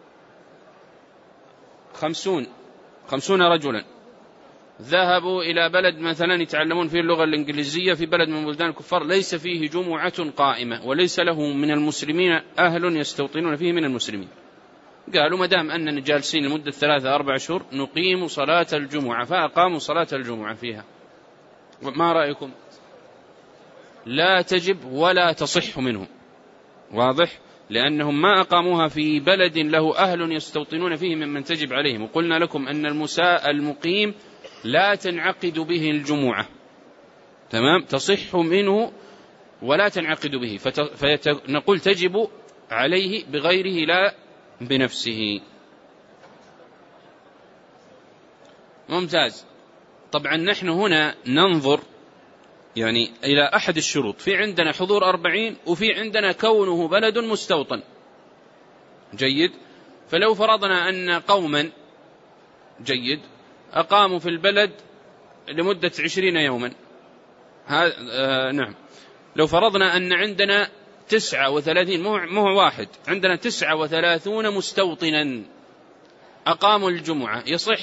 50 رجلا ذهبوا إلى بلد مثلا يتعلمون فيه اللغة الإنجليزية في بلد من بلدان الكفار ليس فيه جمعة قائمة وليس له من المسلمين أهل يستوطنون فيه من المسلمين، قالوا مدام أننا جالسين لمدة 3-4 شهور نقيم صلاة الجمعة، فأقاموا صلاة الجمعة فيها. ما رأيكم؟ لا تجب ولا تصح منهم، واضح؟ لأنهم ما أقاموها في بلد له أهل يستوطنون فيه ممن تجب عليهم. وقلنا لكم أن المقيم لا تنعقد به الجمعة، تمام، تصح منه ولا تنعقد به، فنقول تجب عليه بغيره لا بنفسه. ممتاز. طبعا نحن هنا ننظر يعني إلى أحد الشروط، في عندنا حضور 40 وفي عندنا كونه بلد مستوطن. جيد. فلو فرضنا أن قوما جيد أقاموا في البلد لمدة 20 يوما، نعم، لو فرضنا أن عندنا 39 مو واحد، عندنا 39 مستوطنا أقاموا الجمعة، يصح؟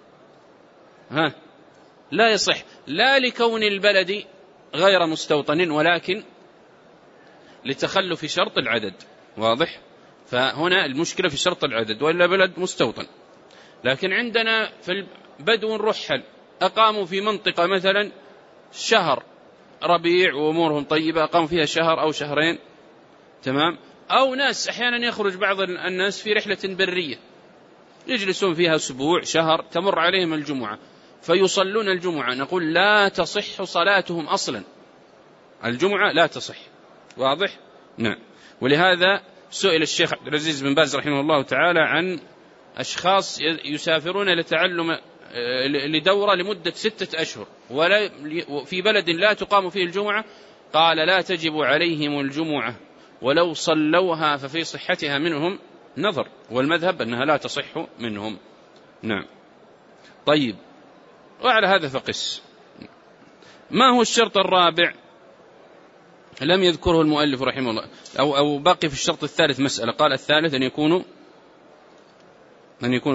لا يصح، لا لكون البلد غير مستوطن ولكن لتخلف شرط العدد. واضح؟ فهنا المشكلة في شرط العدد، وإلا بلد مستوطن. لكن عندنا في البدو رحل أقاموا في منطقة مثلا شهر ربيع وأمورهم طيبة، أقاموا فيها شهر أو شهرين، تمام، أو ناس أحيانا يخرج بعض الناس في رحلة برية يجلسون فيها أسبوع شهر تمر عليهم الجمعة فيصلون الجمعة، نقول لا تصح صلاتهم أصلا، الجمعة لا تصح. واضح؟ نعم. ولهذا سئل الشيخ عبد العزيز بن باز رحمه الله تعالى عن أشخاص يسافرون لتعلم لدورة لمدة 6 أشهر ولا في بلد لا تقام فيه الجمعة، قال لا تجب عليهم الجمعة ولو صلوها ففي صحتها منهم نظر، والمذهب أنها لا تصح منهم. نعم. طيب، وعلى هذا فقس. ما هو الشرط الرابع؟ لم يذكره المؤلف رحمه الله، أو باقي في الشرط الثالث مسألة، قال الثالث أن يكونوا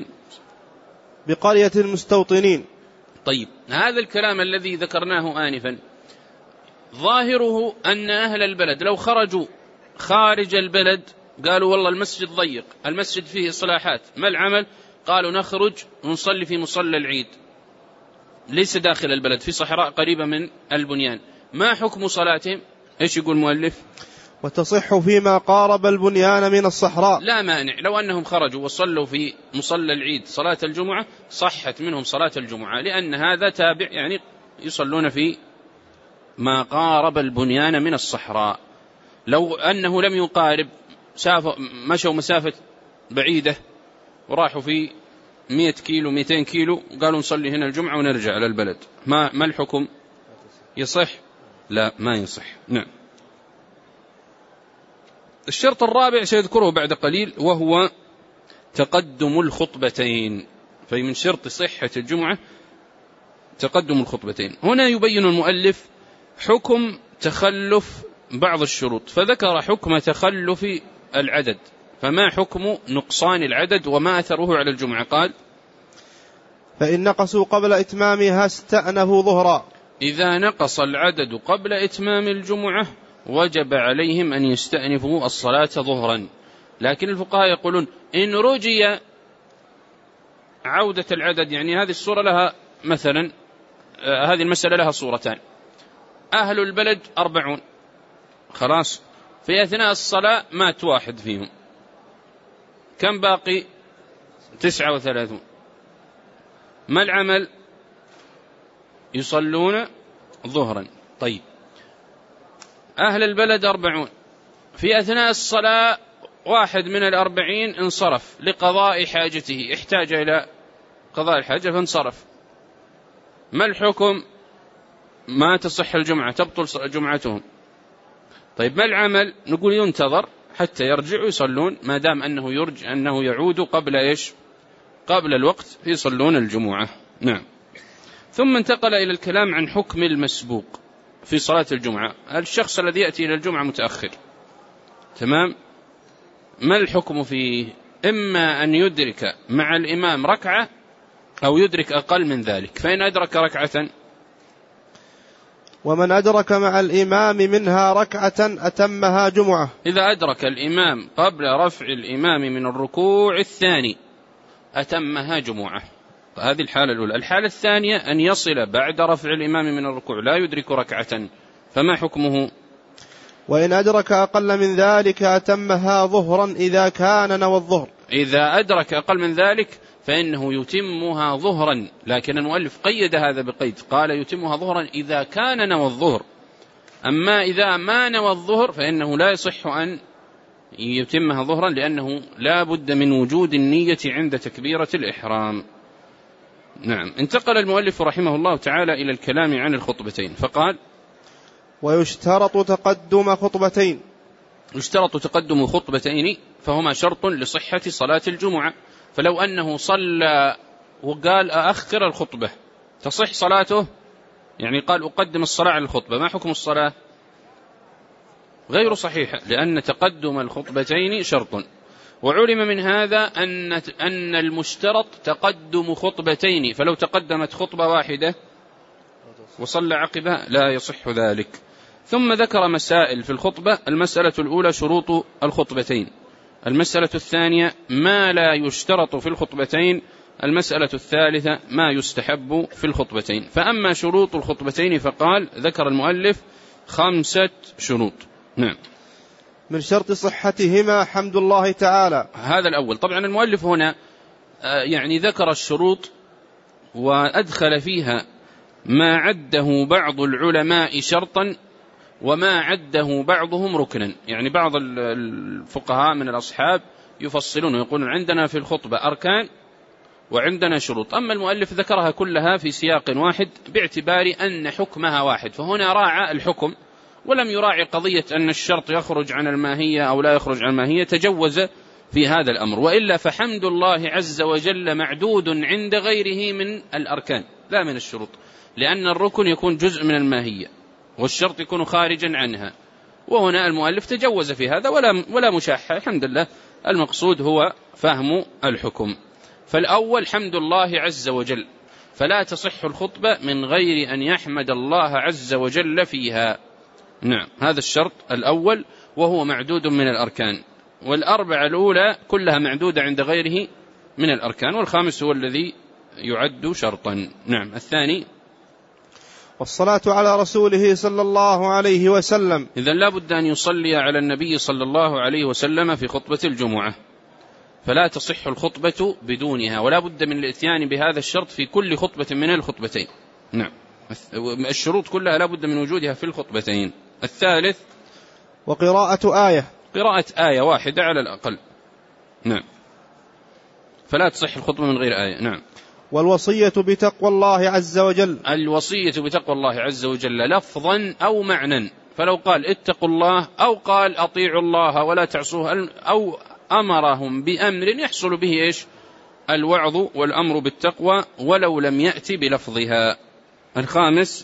بقرية المستوطنين. طيب، هذا الكلام الذي ذكرناه آنفا ظاهره أن أهل البلد لو خرجوا خارج البلد قالوا والله المسجد ضيق، المسجد فيه إصلاحات، ما العمل؟ قالوا نخرج ونصلي في مصلى العيد، ليس داخل البلد، في صحراء قريبة من البنيان، ما حكم صلاتهم؟ إيش يقول المؤلف؟ وتصح فيما قارب البنيان من الصحراء. لا مانع، لو أنهم خرجوا وصلوا في مصلى العيد صلاة الجمعة صحت منهم صلاة الجمعة، لأن هذا تابع، يعني يصلون في ما قارب البنيان من الصحراء. لو أنه لم يقارب، مشوا مسافة بعيدة وراحوا في 100 كيلو 200 كيلو قالوا نصلي هنا الجمعة ونرجع على البلد، ما الحكم؟ يصح؟ لا، ما يصح. نعم. الشرط الرابع سيذكره بعد قليل وهو تقدم الخطبتين، فمن شرط صحة الجمعة تقدم الخطبتين. هنا يبين المؤلف حكم تخلف بعض الشروط، فذكر حكم تخلف العدد، فما حكم نقصان العدد وما أثره على الجمعة؟ قال فإن نقصوا قبل إتمامها استأنفوا ظهرا. إذا نقص العدد قبل إتمام الجمعة وجب عليهم أن يستأنفوا الصلاة ظهرا. لكن الفقهاء يقولون إن رجي عودة العدد، يعني هذه الصورة لها مثلا، هذه المسألة لها صورتان، أهل البلد 40 خلاص، في أثناء الصلاة مات واحد فيهم، كم باقي؟ 39. ما العمل؟ يصلون ظهرا. طيب، أهل البلد 40، في أثناء الصلاة واحد من 40 انصرف لقضاء حاجته، احتاج إلى قضاء الحاجة فانصرف، ما الحكم؟ ما تصح الجمعة، تبطل جمعتهم. طيب، ما العمل؟ نقول ينتظر حتى يرجعوا يصلون، ما دام أنه يرجع أنه يعود قبل إيش؟ قبل الوقت يصلون الجمعة. نعم. ثم انتقل إلى الكلام عن حكم المسبوق في صلاة الجمعة، الشخص الذي يأتي إلى الجمعة متأخر، تمام، ما الحكم فيه؟ إما أن يدرك مع الإمام ركعة أو يدرك أقل من ذلك، فإن أدرك ركعة ومن أدرك مع الإمام منها ركعة أتمها جمعة. إذا أدرك الإمام قبل رفع الإمام من الركوع الثاني أتمها جمعة، هذه الحالة الأولى. الحالة الثانية أن يصل بعد رفع الإمام من الركوع لا يدرك ركعة، فما حكمه؟ وإن أدرك أقل من ذلك أتمها ظهرا إذا كان نوى الظهر. إذا أدرك أقل من ذلك فإنه يتمها ظهرا، لكن المؤلف قيد هذا بقيد، قال يتمها ظهرا إذا كان نوى الظهر. أما إذا ما نوى الظهر فإنه لا يصح أن يتمها ظهرا، لأنه لا بد من وجود النية عند تكبيرة الإحرام. نعم. انتقل المؤلف رحمه الله تعالى إلى الكلام عن الخطبتين فقال: ويشترط تقدم خطبتين. يشترط تقدم خطبتين فهما شرط لصحة صلاة الجمعة. فلو أنه صلى وقال أأخر الخطبة تصح صلاته؟ يعني قال أقدم الصلاة على الخطبة، ما حكم الصلاة؟ غير صحيحة، لأن تقدم الخطبتين شرط. وعلم من هذا أن المشترط تقدم خطبتين، فلو تقدمت خطبة واحدة وصلى عقبها لا يصح ذلك. ثم ذكر مسائل في الخطبة: المسألة الأولى شروط الخطبتين، المسألة الثانية ما لا يشترط في الخطبتين، المسألة الثالثة ما يستحب في الخطبتين. فأما شروط الخطبتين فقال ذكر المؤلف 5 شروط. نعم. من شرط صحتهما حمد الله تعالى. هذا الأول. طبعا المؤلف هنا يعني ذكر الشروط وأدخل فيها ما عده بعض العلماء شرطا وما عده بعضهم ركنا. يعني بعض الفقهاء من الأصحاب يفصلون ويقولون عندنا في الخطبة أركان وعندنا شروط، أما المؤلف ذكرها كلها في سياق واحد باعتبار أن حكمها واحد، فهنا راعى الحكم ولم يراعي قضية أن الشرط يخرج عن الماهية أو لا يخرج عن الماهية، تجوز في هذا الأمر. وإلا فحمد الله عز وجل معدود عند غيره من الأركان لا من الشروط، لأن الركن يكون جزء من الماهية والشرط يكون خارجا عنها، وهنا المؤلف تجوز في هذا ولا مشاحة. الحمد لله، المقصود هو فهم الحكم. فالأول حمد الله عز وجل، فلا تصح الخطبة من غير أن يحمد الله عز وجل فيها. نعم، هذا الشرط الأول وهو معدود من الأركان، والأربعة الأولى كلها معدودة عند غيره من الأركان، والخامس هو الذي يعد شرطا. نعم. الثاني والصلاة على رسوله صلى الله عليه وسلم. إذن لا بد أن يصلي على النبي صلى الله عليه وسلم في خطبة الجمعة، فلا تصح الخطبة بدونها، ولا بد من الاتيان بهذا الشرط في كل خطبة من الخطبتين. نعم، الشروط كلها لا بد من وجودها في الخطبتين. الثالث وقراءة آية، قراءة آية واحدة على الأقل. نعم، فلا تصح الخطبة من غير آية. نعم. والوصية بتقوى الله عز وجل، الوصية بتقوى الله عز وجل لفظا أو معنى، فلو قال اتقوا الله أو قال أطيعوا الله ولا تعصوه أو أمرهم بأمر يحصل به إيش؟ الوعظ والأمر بالتقوى ولو لم يأتي بلفظها. الخامس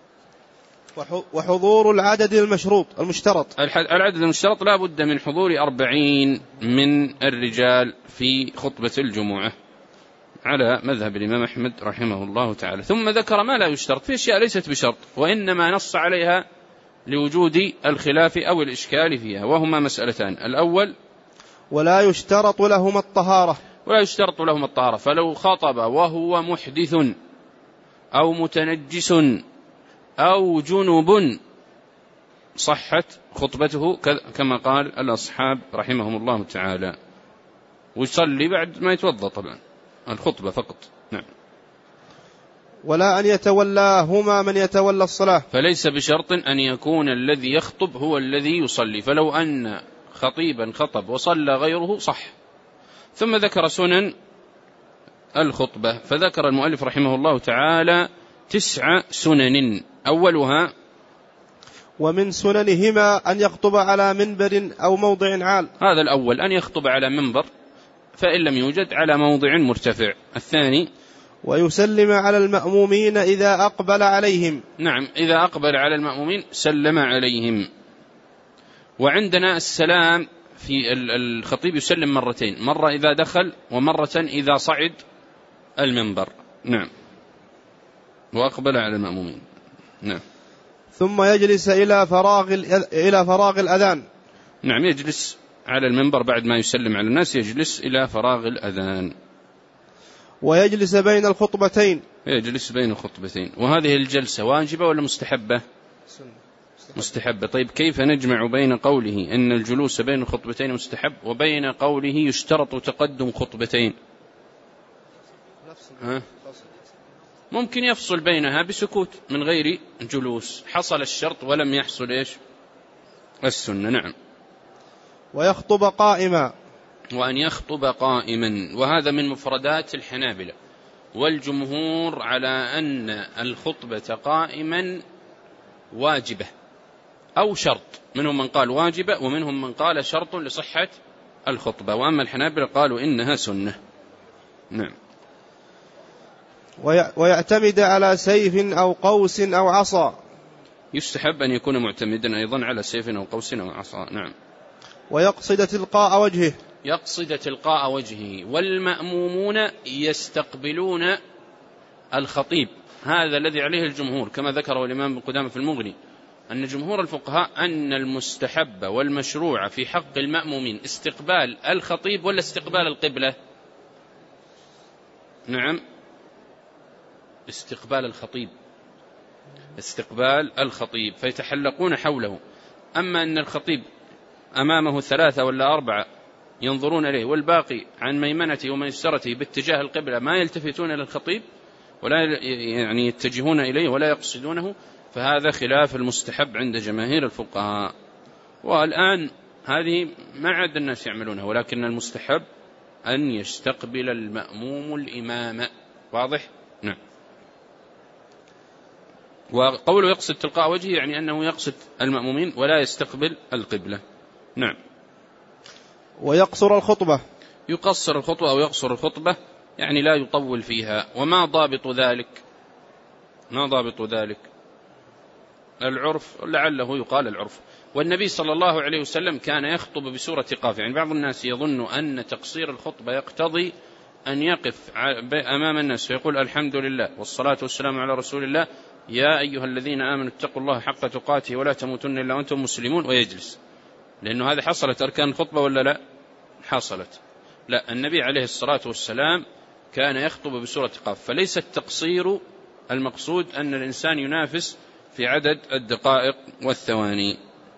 وحضور العدد المشترط. العدد المشترط لا بد من حضور 40 من الرجال في خطبة الجمعة على مذهب الإمام أحمد رحمه الله تعالى. ثم ذكر ما لا يشترط في أشياء ليست بشرط، وإنما نص عليها لوجود الخلاف أو الإشكال فيها، وهما مسألتان: الأول ولا يشترط لهما الطهارة، ولا يشترط لهما الطهارة، فلو خطب وهو محدث أو متنجس أو جنب صحت خطبته كما قال الأصحاب رحمهم الله تعالى، ويصلي بعد ما يتوضأ طبعا الخطبة فقط. نعم. ولا أن يتولاهما من يتولى الصلاة، فليس بشرط أن يكون الذي يخطب هو الذي يصلي، فلو أن خطيبا خطب وصلى غيره صح. ثم ذكر سنن الخطبة، فذكر المؤلف رحمه الله تعالى 9 سنن. أولها ومن سننهما أن يخطب على منبر أو موضع عال. هذا الأول، أن يخطب على منبر، فإن لم يوجد على موضع مرتفع. الثاني ويسلم على المأمومين إذا أقبل عليهم. نعم، إذا أقبل على المأمومين سلم عليهم. وعندنا السلام في الخطيب يسلم مرتين، مرة إذا دخل ومرة إذا صعد المنبر. نعم، وأقبل على المأمومين. نعم. ثم يجلس إلى فراغ الأذان. نعم، يجلس على المنبر بعد ما يسلم على الناس، يجلس إلى فراغ الأذان. ويجلس بين الخطبتين. يجلس بين الخطبتين. وهذه الجلسة واجبة ولا مستحبة؟ مستحب. طيب كيف نجمع بين قوله إن الجلوس بين الخطبتين مستحب وبين قوله يشترط تقدم خطبتين؟ ممكن يفصل بينها بسكوت من غير جلوس، حصل الشرط ولم يحصل إيش؟ السنة. نعم. ويخطب قائما، وأن يخطب قائما، وهذا من مفردات الحنابلة، والجمهور على أن الخطبة قائما واجبة أو شرط، منهم من قال واجبة ومنهم من قال شرط لصحة الخطبة، وأما الحنابلة قالوا إنها سنة. نعم. ويعتمد على سيف أو قوس أو عصا، يستحب أن يكون معتمدا أيضا على سيف أو قوس أو عصا. نعم. ويقصد تلقاء وجهه، يقصد تلقاء وجهه، والمأمومون يستقبلون الخطيب، هذا الذي عليه الجمهور كما ذكره الإمام ابن قدامة في المغني، أن جمهور الفقهاء أن المستحب والمشروع في حق المأمومين استقبال الخطيب ولا استقبال القبلة؟ نعم، استقبال الخطيب، استقبال الخطيب، فيتحلقون حوله. أما أن الخطيب أمامه 3 ولا 4 ينظرون إليه، والباقي عن ميمنته وميسرته باتجاه القبلة ما يلتفتون إلى الخطيب ولا يعني يتجهون إليه ولا يقصدونه، فهذا خلاف المستحب عند جماهير الفقهاء. والآن هذه ما عاد الناس يعملونها، ولكن المستحب أن يستقبل المأموم الإمام. واضح؟ نعم. وقوله يقصد تلقاء وجهه يعني أنه يقصد المأمومين ولا يستقبل القبلة. نعم. ويقصر الخطبة، يقصر الخطبة أو يقصر الخطبة يعني لا يطول فيها. وما ضابط ذلك؟ ما ضابط ذلك؟ العرف، لعله يقال العرف. والنبي صلى الله عليه وسلم كان يخطب بسورة قاف، يعني بعض الناس يظن أن تقصير الخطبة يقتضي أن يقف أمام الناس فيقول الحمد لله والصلاة والسلام على رسول الله يا أيها الذين آمنوا اتقوا الله حق تقاته ولا تموتن إلا وأنتم مسلمون، ويجلس، لأنه هذا حصلت أركان الخطبة ولا لا؟ حصلت. لا، النبي عليه الصلاة والسلام كان يخطب بسورة قاف، فليس التقصير المقصود أن الإنسان ينافس في عدد الدقائق والثواني.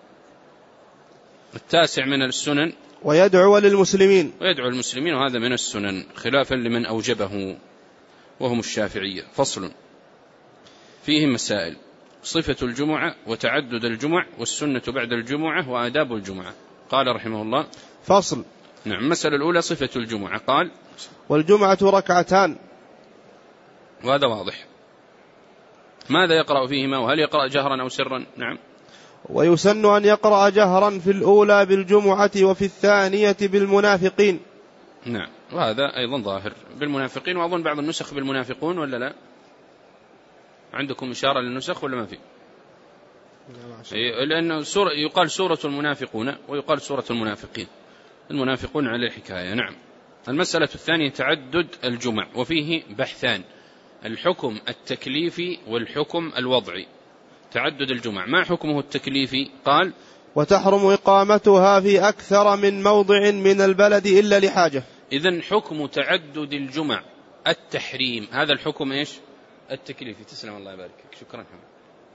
9 من السنن ويدعو للمسلمين، ويدعو المسلمين، وهذا من السنن خلافا لمن أوجبه وهم الشافعية. فصل فيه مسائل: صفة الجمعة وتعدد الجمع والسنة بعد الجمعة وآداب الجمعة. قال رحمه الله: فصل. نعم. المسألة الأولى صفة الجمعة. قال: والجمعة 2 ركعات، وهذا واضح. ماذا يقرأ فيهما؟ وهل يقرأ جهرا أو سرا؟ نعم. ويسن أن يقرأ جهرا في الأولى بالجمعة وفي الثانية بالمنافقين. نعم، وهذا أيضا ظاهر بالمنافقين، وأظن بعض النسخ بالمنافقون ولا لا؟ عندكم إشارة للنسخ ولا ما في؟ لأنه يقال سورة المنافقون ويقال سورة المنافقين، المنافقون على الحكاية. نعم. المسألة الثانية تعدد الجمع، وفيه بحثان: الحكم التكليفي والحكم الوضعي. تعدد الجمع ما حكمه التكليفي؟ قال: وتحرم إقامتها في أكثر من موضع من البلد إلا لحاجة. إذن حكم تعدد الجمع التحريم، هذا الحكم إيش؟ التكليفي. تسلم، الله يبارك فيك، شكرا حمد.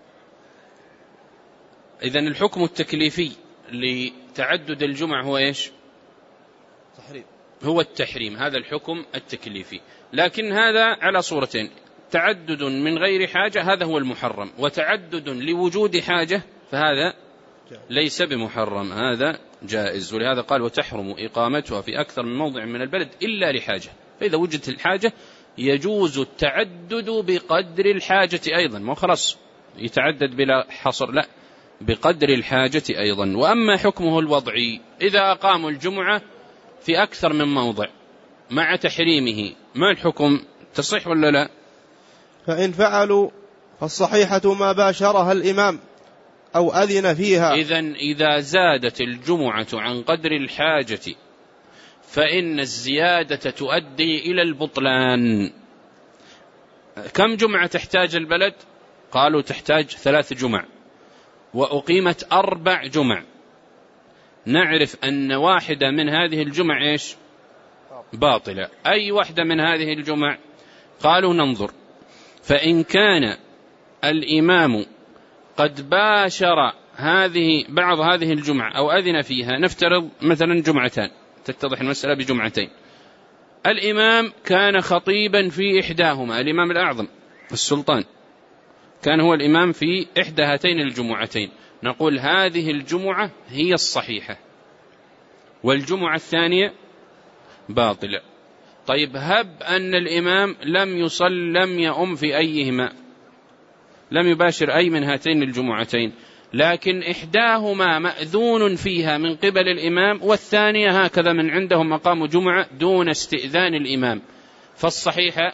إذن الحكم التكليفي لتعدد الجمع هو إيش؟ تحريم. هو التحريم، هذا الحكم التكليفي. لكن هذا على صورتين: تعدد من غير حاجة هذا هو المحرم، وتعدد لوجود حاجة فهذا ليس بمحرم، هذا جائز. ولهذا قال: وتحرم إقامتها في أكثر من موضع من البلد إلا لحاجة. فإذا وجدت الحاجة يجوز التعدد بقدر الحاجة أيضا، ما خلاص يتعدد بلا حصر، لا، بقدر الحاجة أيضا. وأما حكمه الوضعي: إذا أقاموا الجمعة في أكثر من موضع مع تحريمه، ما الحكم؟ تصح ولا لا؟ فإن فعلوا فالصحيحة ما باشرها الإمام أو أذن فيها. إذن إذا زادت الجمعة عن قدر الحاجة فإن الزيادة تؤدي إلى البطلان. كم جمعة تحتاج البلد؟ قالوا تحتاج 3 جمع، وأقيمت 4 جمع، نعرف أن واحدة من هذه الجمع إيش؟ باطلة. أي واحدة من هذه الجمع؟ قالوا ننظر، فإن كان الإمام قد باشر بعض هذه الجمعة أو أذن فيها، نفترض مثلا جمعتان، تتضح المسألة بجمعتين، الإمام كان خطيبا في إحداهما، الإمام الأعظم السلطان كان هو الإمام في إحدى هاتين الجمعتين، نقول هذه الجمعة هي الصحيحة والجمعة الثانية باطلة. طيب هب أن الإمام لم يؤم في أيهما، لم يباشر أي من هاتين الجمعتين، لكن إحداهما مأذون فيها من قبل الإمام والثانية هكذا من عندهم مقام جمعة دون استئذان الإمام، فالصحيحة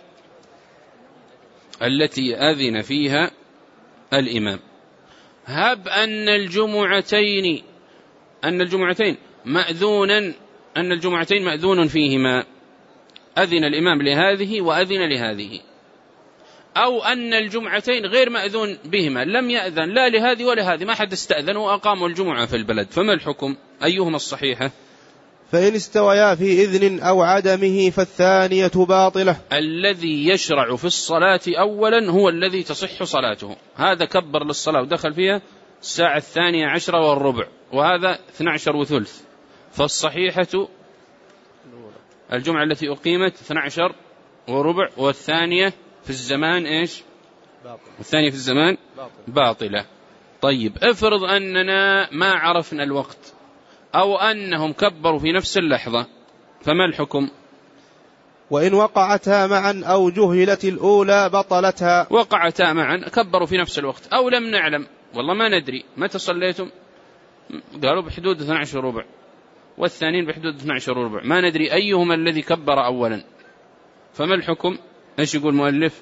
التي أذن فيها الإمام. هب أن الجمعتين مأذون فيهما، أذن الإمام لهذه وأذن لهذه، أو أن الجمعتين غير مأذون بهما، لم يأذن لا لهذه ولا هذه، ما حد استأذن وأقاموا الجمعة في البلد، فما الحكم؟ أيهما الصحيحة؟ فإن استويا في إذن أو عدمه فالثانية باطلة. الذي يشرع في الصلاة أولا هو الذي تصح صلاته، هذا كبر للصلاة ودخل فيها الساعة 12:15 وهذا 12:30، فالصحيحة الجمعة التي أقيمت 12:15 والثانية في الزمان إيش؟ والثانية في الزمان باطلة. طيب افرض أننا ما عرفنا الوقت أو أنهم كبروا في نفس اللحظة، فما الحكم؟ وإن وقعتا معا أو جهلت الأولى بطلتها. وقعتا معا، كبروا في نفس الوقت أو لم نعلم، والله ما ندري متى صليتم، قالوا بحدود 12:15 والثانيين بحدود 12:15، ما ندري أيهما الذي كبر أولا، فما الحكم؟ إيش يقول المؤلف؟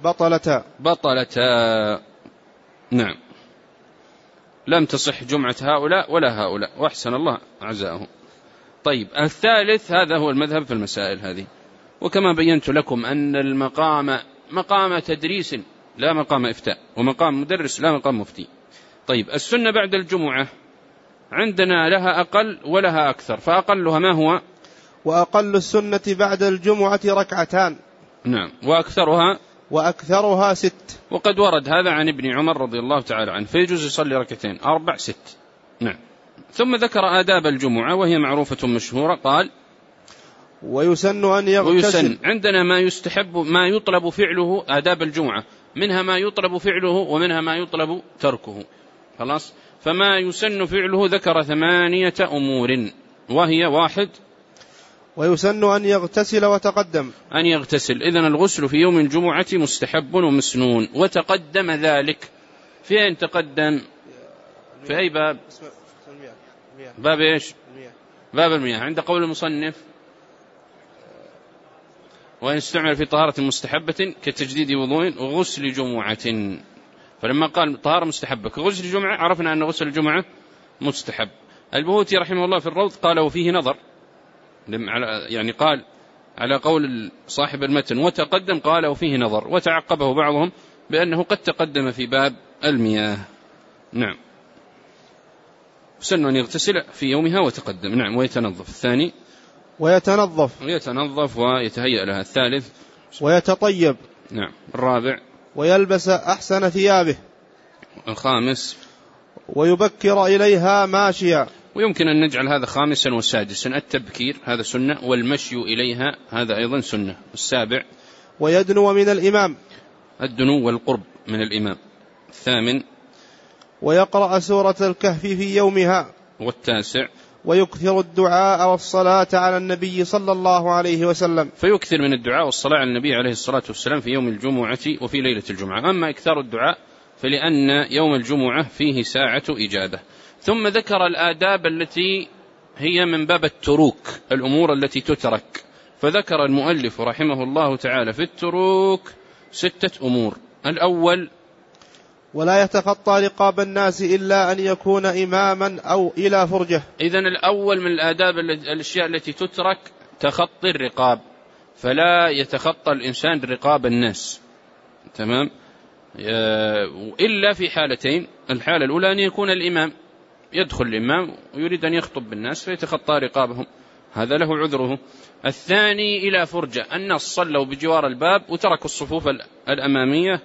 بطلتا. نعم، لم تصح جمعة هؤلاء ولا هؤلاء، وأحسن الله عزاهم. طيب الثالث، هذا هو المذهب في المسائل هذه، وكما بينت لكم أن المقام مقام تدريس لا مقام إفتاء، ومقام مدرس لا مقام مفتي. طيب السنة بعد الجمعة عندنا لها أقل ولها أكثر، فأقلها ما هو؟ وأقل السنة بعد الجمعة ركعتان. نعم، وأكثرها 6. وقد ورد هذا عن ابن عمر رضي الله تعالى عنه، فيجوز يصلي ركعتين 4 6. نعم. ثم ذكر آداب الجمعة وهي معروفة مشهورة، قال ويسن أن يغتسل. عندنا ما يستحب ما يطلب فعله، آداب الجمعة منها ما يطلب فعله ومنها ما يطلب تركه، خلاص. فما يسن فعله ذكر 8 أمور، وهي 1 ويسن أن يغتسل وتقدم. أن يغتسل، إذن الغسل في يوم الجمعة مستحب ومسنون. وتقدم ذلك في أين تقدم؟ في أي باب؟ باب إيش؟ باب المياه، عند قول المصنف وإن استعمل في طهارة مستحبة كتجديد وضوء وغسل جمعة، فلما قال طهارة مستحبة كغسل جمعة عرفنا أن غسل الجمعة مستحب. البهوتي رحمه الله في الروض قال وفيه نظر، يعني قال على قول صاحب المتن وتقدم، قال وفيه نظر، وتعقبه بعضهم بأنه قد تقدم في باب المياه. نعم، سن أن يغتسل في يومها وتقدم. نعم، ويتنظف. الثاني ويتنظف ويتهيأ لها. الثالث ويتطيب. نعم. الرابع ويلبس أحسن ثيابه. الخامس ويبكر إليها ماشيا. ويمكن أن نجعل هذا خامسا وسادسا، التبكير هذا سنة، والمشي إليها هذا أيضا سنة. السابع ويدنو من الإمام، الدنو والقرب من الإمام. الثامن ويقرأ سورة الكهف في يومها. والتاسع ويكثر الدعاء والصلاة على النبي صلى الله عليه وسلم، فيكثر من الدعاء والصلاة على النبي عليه الصلاة والسلام في يوم الجمعة وفي ليلة الجمعة. أما إكثار الدعاء فلأن يوم الجمعة فيه ساعة إجابة. ثم ذكر الآداب التي هي من باب التروك، الأمور التي تترك، فذكر المؤلف رحمه الله تعالى في التروك 6 أمور. الأول ولا يتخطى رقاب الناس إلا أن يكون إماما أو إلى فرجة. إذن الأول من الآداب الأشياء التي تترك تخطي الرقاب، فلا يتخطى الإنسان رقاب الناس، تمام، إلا في حالتين. الحالة الأولى أن يكون الإمام، يدخل الإمام ويريد أن يخطب بالناس فيتخطى رقابهم، هذا له عذره. الثاني إلى فرجة، الناس صلوا بجوار الباب وتركوا الصفوف الأمامية،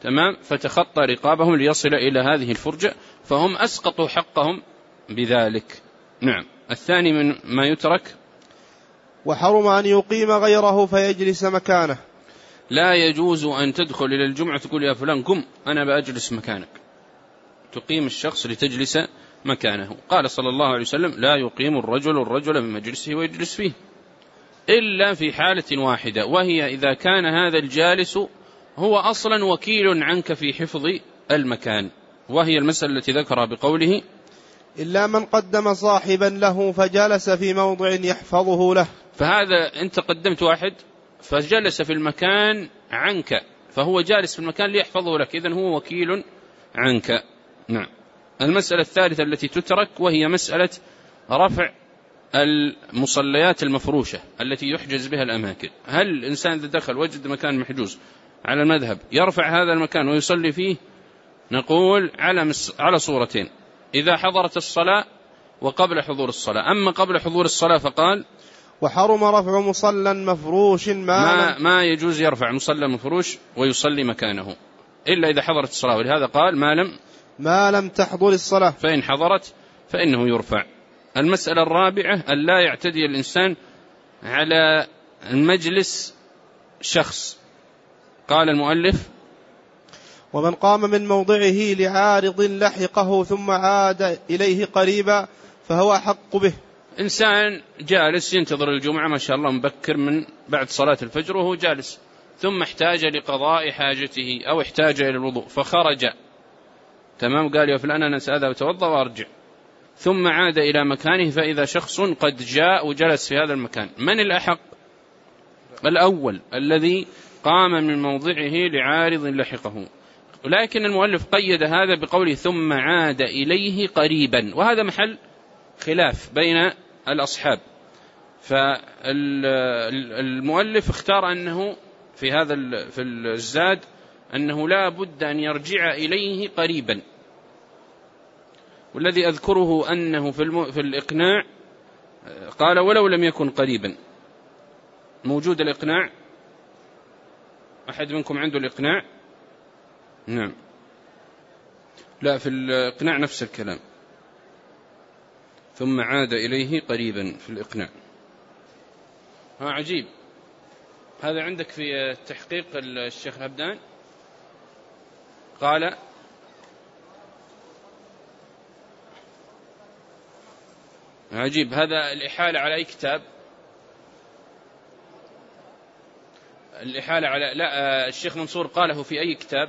تمام، فتخطى رقابهم ليصل إلى هذه الفرجة، فهم أسقطوا حقهم بذلك. نعم. الثاني من ما يترك: وحرم أن يقيم غيره فيجلس مكانه. لا يجوز أن تدخل إلى الجمعة تقول يا فلان قم أنا بأجلس مكانك، تقيم الشخص لتجلس مكانه. قال صلى الله عليه وسلم: لا يقيم الرجل من مجلسه ويجلس فيه إلا في حالة واحدة، وهي إذا كان هذا الجالس هو أصلا وكيل عنك في حفظ المكان، وهي المسألة التي ذكرها بقوله: إلا من قدم صاحبا له فجلس في موضع يحفظه له. فهذا أنت قدمت واحد فجلس في المكان عنك، فهو جالس في المكان ليحفظه لك، إذن هو وكيل عنك. نعم. المسألة الثالثة التي تترك وهي مسألة رفع المصليات المفروشة التي يحجز بها الأماكن. هل الإنسان إذا دخل وجد مكان محجوز على المذهب يرفع هذا المكان ويصلي فيه؟ نقول على صورتين: إذا حضرت الصلاة وقبل حضور الصلاة. أما قبل حضور الصلاة فقال: وحرم رفع مصلى مفروش ما يجوز يرفع مصلى مفروش ويصلي مكانه إلا إذا حضرت الصلاة، ولهذا قال: ما لم تحضر الصلاة، فإن حضرت فإنه يرفع. المسألة الرابعة: أن لا يعتدي الإنسان على المجلس شخص. قال المؤلف: ومن قام من موضعه لعارض لحقه ثم عاد إليه قريبا فهو أحق به. إنسان جالس ينتظر الجمعة ما شاء الله مبكر من بعد صلاة الفجر وهو جالس، ثم احتاج لقضاء حاجته أو احتاج إلى الوضوء فخرج، تمام، قال يا فلان أنا سأذهب أتوضأ وأرجع، ثم عاد إلى مكانه فإذا شخص قد جاء وجلس في هذا المكان، من الأحق؟ الأول الذي قام من موضعه لعارض لحقه. ولكن المؤلف قيد هذا بقوله: ثم عاد إليه قريبا، وهذا محل خلاف بين الأصحاب. فالمؤلف اختار أنه في الزاد أنه لا بد أن يرجع إليه قريبا، والذي أذكره أنه في الإقناع قال: ولو لم يكن قريبا. موجود الإقناع؟ أحد منكم عنده الإقناع؟ نعم. لا، في الإقناع نفس الكلام، ثم عاد إليه قريبا في الإقناع. عجيب، هذا عندك في تحقيق الشيخ الهبدان قال: عجيب، هذا الإحالة على أي كتاب؟ الإحالة على الشيخ منصور قاله في أي كتاب؟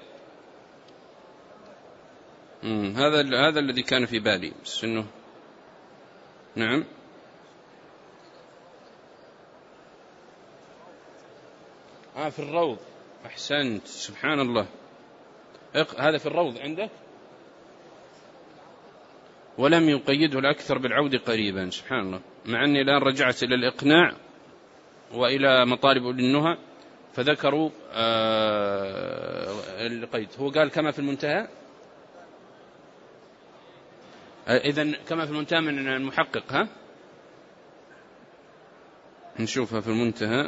هذا الذي كان في بالي بس إنه نعم. في الروض، أحسنت، سبحان الله، هذا في الروض عندك، ولم يقيده الأكثر بالعود قريبا، سبحان الله، مع أني الآن رجعت إلى الإقناع وإلى مطالب أولي النهى فذكروا القيد. هو قال كما في المنتهى، إذن كما في المنتهى من المحقق، ها نشوفها في المنتهى.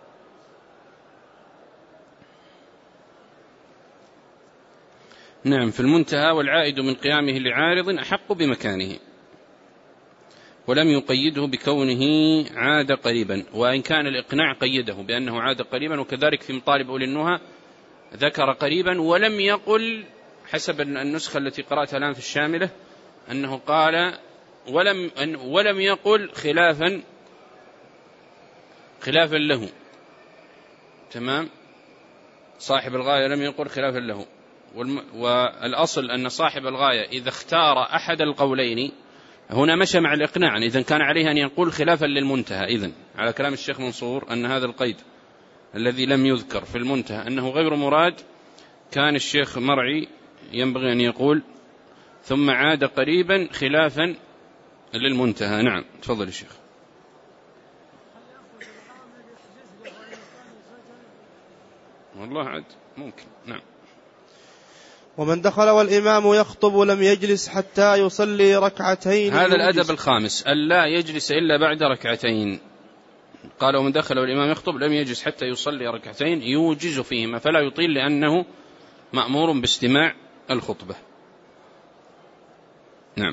نعم، في المنتهى: والعائد من قيامه لعارض أحق بمكانه، ولم يقيده بكونه عاد قريبا، وإن كان الإقناع قيده بأنه عاد قريبا، وكذلك في مطالب أولي النهى ذكر قريبا، ولم يقل حسب النسخة التي قرأتها الآن في الشاملة أنه قال ولم يقل خلافا له، تمام، صاحب الغاية لم يقل خلافا له. والأصل أن صاحب الغاية إذا اختار أحد القولين هنا مشى مع الإقناع، إذن كان عليه أن يقول خلافا للمنتهى. إذن على كلام الشيخ منصور أن هذا القيد الذي لم يذكر في المنتهى أنه غير مراد، كان الشيخ مرعي ينبغي أن يقول ثم عاد قريبا خلافا للمنتهى. نعم، تفضل الشيخ. والله عاد ممكن. نعم. ومن دخل والإمام يخطب لم يجلس حتى يصلي ركعتين. هذا الأدب الخامس: ألا يجلس إلا بعد ركعتين. قال: ومن دخل والإمام يخطب لم يجلس حتى يصلي ركعتين يوجز فيهما، فلا يطيل لأنه مأمور باستماع الخطبة. نعم.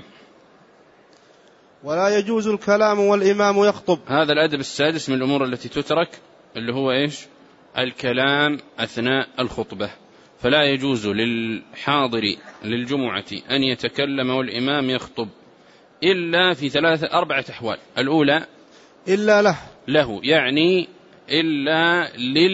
ولا يجوز الكلام والإمام يخطب. هذا الأدب السادس من الأمور التي تترك، اللي هو إيش؟ الكلام أثناء الخطبة. فلا يجوز للحاضر للجمعة أن يتكلم والإمام يخطب إلا في 4 أحوال. الأولى إلا له، يعني إلا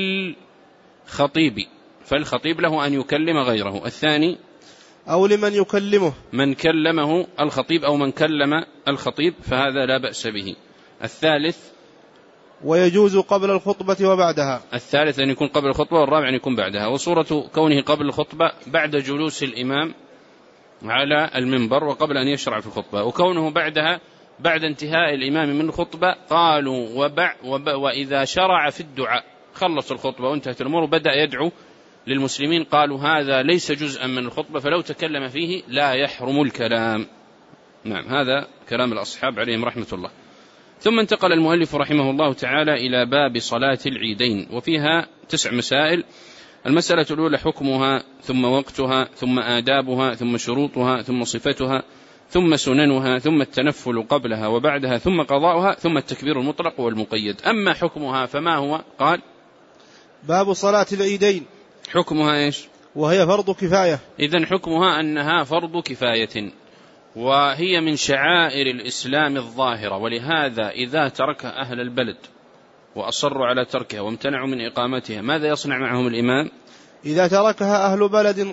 للخطيب، فالخطيب له أن يكلم غيره. الثاني أو لمن يكلمه، من كلمه الخطيب أو من كلم الخطيب، فهذا لا بأس به. الثالث ويجوز قبل الخطبة وبعدها. الثالث أن يكون قبل الخطبة، والرابع أن يكون بعدها. وصورة كونه قبل الخطبة بعد جلوس الإمام على المنبر وقبل أن يشرع في الخطبة، وكونه بعدها بعد انتهاء الإمام من الخطبة. قالوا وإذا شرع في الدعاء، خلص الخطبة وانتهت الأمور وبدأ يدعو للمسلمين، قالوا هذا ليس جزءا من الخطبة، فلو تكلم فيه لا يحرم الكلام. نعم، هذا كلام الأصحاب عليهم رحمة الله. ثم انتقل المؤلف رحمه الله تعالى إلى باب صلاة العيدين، وفيها 9 مسائل. المسألة الأولى حكمها، ثم وقتها، ثم آدابها، ثم شروطها، ثم صفتها، ثم سننها، ثم التنفل قبلها وبعدها، ثم قضاؤها، ثم التكبير المطلق والمقيد. أما حكمها فما هو؟ قال باب صلاة العيدين. حكمها إيش؟ وهي فرض كفاية. إذن حكمها أنها فرض كفاية، وهي من شعائر الإسلام الظاهرة، ولهذا إذا تركها أهل البلد وأصروا على تركها وامتنعوا من إقامتها، ماذا يصنع معهم الإمام؟ إذا تركها أهل بلد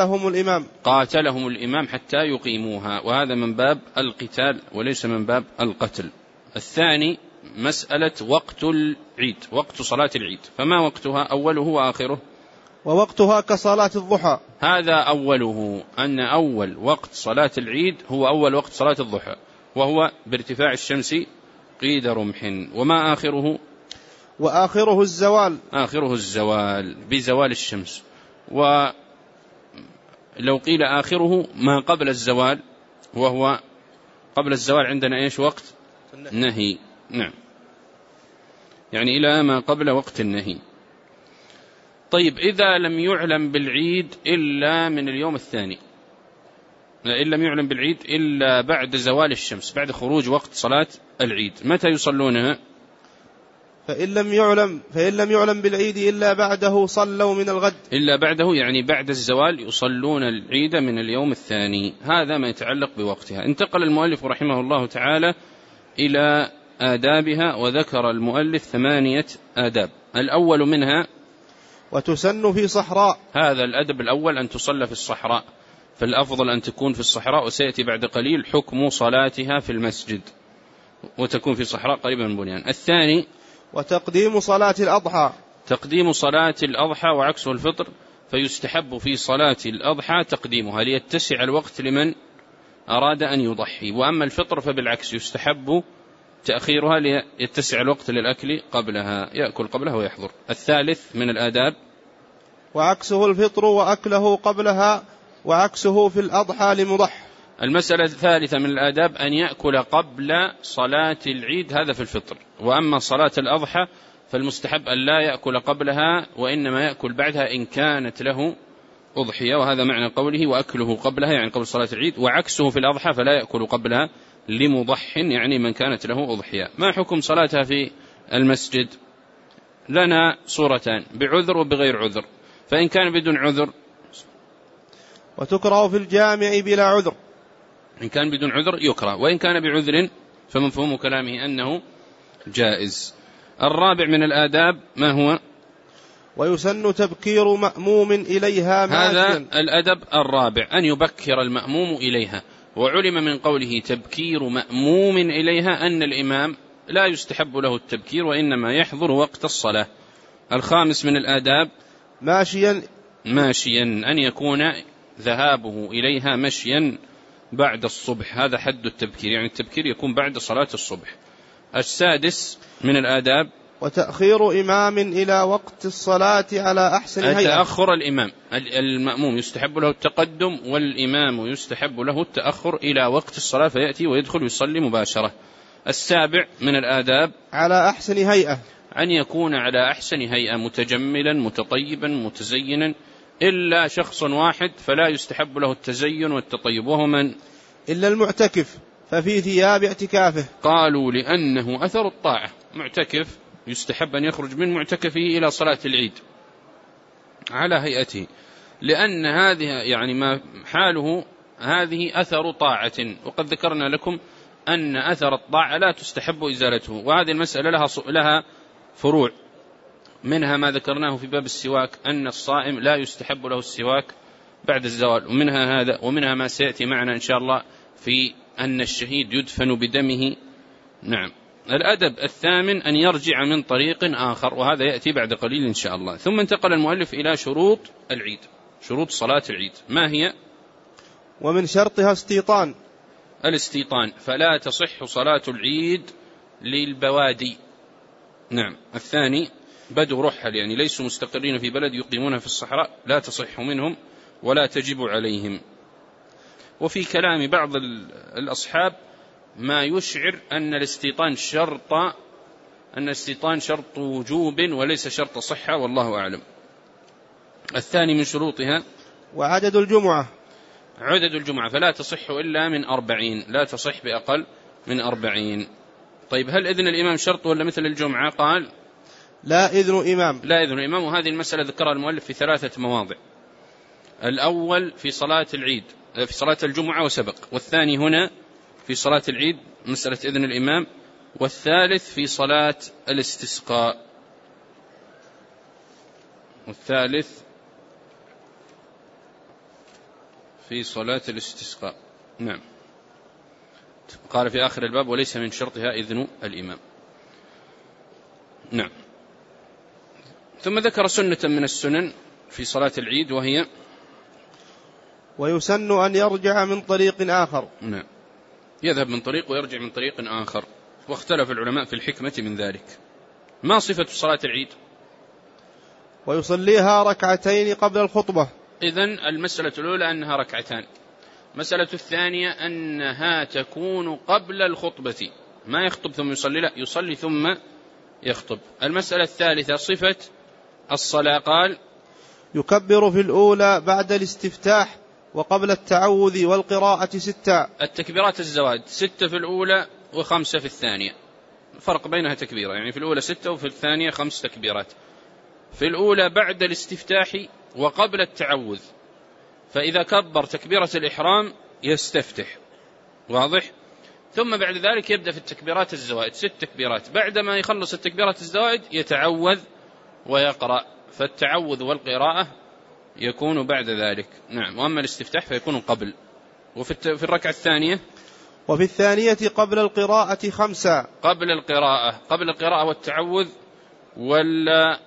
قاتلهم الإمام حتى يقيموها، وهذا من باب القتال وليس من باب القتل. الثاني مسألة وقت العيد، وقت صلاة العيد، فما وقتها؟ أوله وآخره. ووقتها كصلاة الضحى. هذا أوله، أن أول وقت صلاة العيد هو أول وقت صلاة الضحى، وهو بارتفاع الشمس قيد رمح. وما آخره؟ وآخره الزوال. آخره الزوال بزوال الشمس. ولو قيل آخره ما قبل الزوال، وهو قبل الزوال عندنا إيش؟ وقت النهي. نعم، يعني إلى ما قبل وقت النهي. طيب، إذا لم يعلم بالعيد إلا من اليوم الثاني، إن لم يعلم بالعيد إلا بعد زوال الشمس، بعد خروج وقت صلاة العيد، متى يصلونها؟ فإن لم يعلم بالعيد إلا بعده صلوا من الغد. إلا بعده يعني بعد الزوال يصلون العيد من اليوم الثاني. هذا ما يتعلق بوقتها. انتقل المؤلف رحمه الله تعالى إلى آدابها، وذكر المؤلف 8 آداب. الأول منها وتسن في صحراء. هذا الأدب الأول أن تصلى في الصحراء، فالأفضل أن تكون في الصحراء، وسيأتي بعد قليل حكم صلاتها في المسجد، وتكون في صحراء قريبا من بنيان. الثاني وتقديم صلاة الأضحى. تقديم صلاة الأضحى وعكسه الفطر، فيستحب في صلاة الأضحى تقديمها ليتسع الوقت لمن أراد أن يضحي، وأما الفطر فبالعكس يستحب تأخيرها ليتسع الوقت للأكل قبلها، يأكل قبلها ويحضر. الثالث من الآداب وعكسه الفطر وأكله قبلها، وعكسه في الأضحى لمضح. المسألة الثالثة من الآداب أن يأكل قبل صلاة العيد، هذا في الفطر. وأما صلاة الأضحى فالمستحب أن لا يأكل قبلها، وإنما يأكل بعدها إن كانت له أضحية، وهذا معنى قوله وأكله قبلها يعني قبل صلاة العيد. وعكسه في الأضحى فلا يأكل قبلها لمضح يعني من كانت له أضحية. ما حكم صلاتها في المسجد؟ لنا صورتان، بعذر وبغير عذر. فإن كان بدون عذر وتكره في الجامع بلا عذر. إن كان بدون عذر يكره، وإن كان بعذر فمفهوم كلامه أنه جائز. الرابع من الآداب ما هو؟ ويسن تبكير مأموم إليها ماشيا. هذا الأدب الرابع، أن يبكر المأموم إليها. وعلم من قوله تبكير مأموم إليها أن الإمام لا يستحب له التبكير، وإنما يحضر وقت الصلاة. الخامس من الآداب ماشيا، أن يكون ذهابه إليها مشيا بعد الصبح، هذا حد التبكير، يعني التبكير يكون بعد صلاة الصبح. السادس من الآداب وتأخير إمام إلى وقت الصلاة على أحسن هيئة. تأخر الإمام، المأموم يستحب له التقدم، والإمام يستحب له التأخر إلى وقت الصلاة، فيأتي ويدخل ويصلي مباشرة. السابع من الآداب على أحسن هيئة، أن يكون على أحسن هيئة، متجملا متطيبا متزينا إلا شخص واحد فلا يستحب له التزين والتطيب، وهو من؟ إلا المعتكف ففي ثياب اعتكافه. قالوا لأنه أثر الطاعة، معتكف يستحب أن يخرج من معتكفه إلى صلاة العيد على هيئته، لأن هذه يعني ما حاله هذه أثر طاعة، وقد ذكرنا لكم أن أثر الطاعة لا تستحب إزالته، وهذه المسألة لها فروع، منها ما ذكرناه في باب السواك أن الصائم لا يستحب له السواك بعد الزوال، ومنها هذا، ومنها ما سيأتي معنا إن شاء الله في أن الشهيد يدفن بدمه. نعم. الأدب الثامن أن يرجع من طريق آخر، وهذا يأتي بعد قليل إن شاء الله. ثم انتقل المؤلف إلى شروط العيد، شروط صلاة العيد. ما هي؟ ومن شرطها استيطان، الاستيطان، فلا تصح صلاة العيد للبوادي. نعم. الثاني بدو رحل، يعني ليسوا مستقرين في بلد يقيمون في الصحراء، لا تصح منهم ولا تجب عليهم. وفي كلام بعض الأصحاب ما يشعر أن الاستيطان شرط وجوب وليس شرط صحة، والله أعلم. الثاني من شروطها وعدد الجمعة، عدد الجمعة، فلا تصح إلا من 40، لا تصح بأقل من 40. طيب هل إذن الإمام شرط ولا مثل الجمعة؟ قال لا إذن إمام، لا إذن إمام. وهذه المسألة ذكرها المؤلف في 3 مواضع، الأول في صلاة العيد في صلاة الجمعة وسبق، والثاني هنا في صلاة العيد مسألة إذن الإمام، والثالث في صلاة الاستسقاء، نعم. قال في آخر الباب وليس من شرطها إذن الإمام. نعم. ثم ذكر سنة من السنن في صلاة العيد، وهي ويسن أن يرجع من طريق آخر. نعم، يذهب من طريق ويرجع من طريق آخر، واختلف العلماء في الحكمة من ذلك. ما صفة صلاة العيد؟ ويصليها ركعتين قبل الخطبة. إذن المسألة الأولى أنها ركعتان، مسألة الثانية أنها تكون قبل الخطبة، ما يخطب ثم يصلي، لا، يصلي ثم يخطب. المسألة الثالثة صفة الصلاة، قال يكبر في الأولى بعد الاستفتاح وقبل التعوذ والقراءة 6. التكبيرات الزوائد 6 في الأولى و5 في الثانية، فرق بينها تكبيرة، يعني في الأولى 6 وفي الثانية 5 تكبيرات. في الأولى بعد الاستفتاح وقبل التعوذ، فإذا كبر تكبيرة الإحرام يستفتح، واضح؟ ثم بعد ذلك يبدأ في التكبيرات الزوائد 6 تكبيرات، بعدما يخلص التكبيرات الزوائد يتعوذ ويقرأ، فالتعوذ والقراءة يكون بعد ذلك. نعم. وأما الاستفتاح فيكون قبل. وفي الركعة الثانية وفي الثانية قبل القراءة 5. قبل القراءة والتعوذ، ولا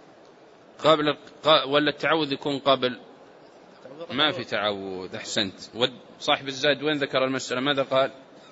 التعوذ يكون قبل؟ ما في تعوذ، أحسنت. صاحب الزاد وين ذكر المسألة ماذا قال؟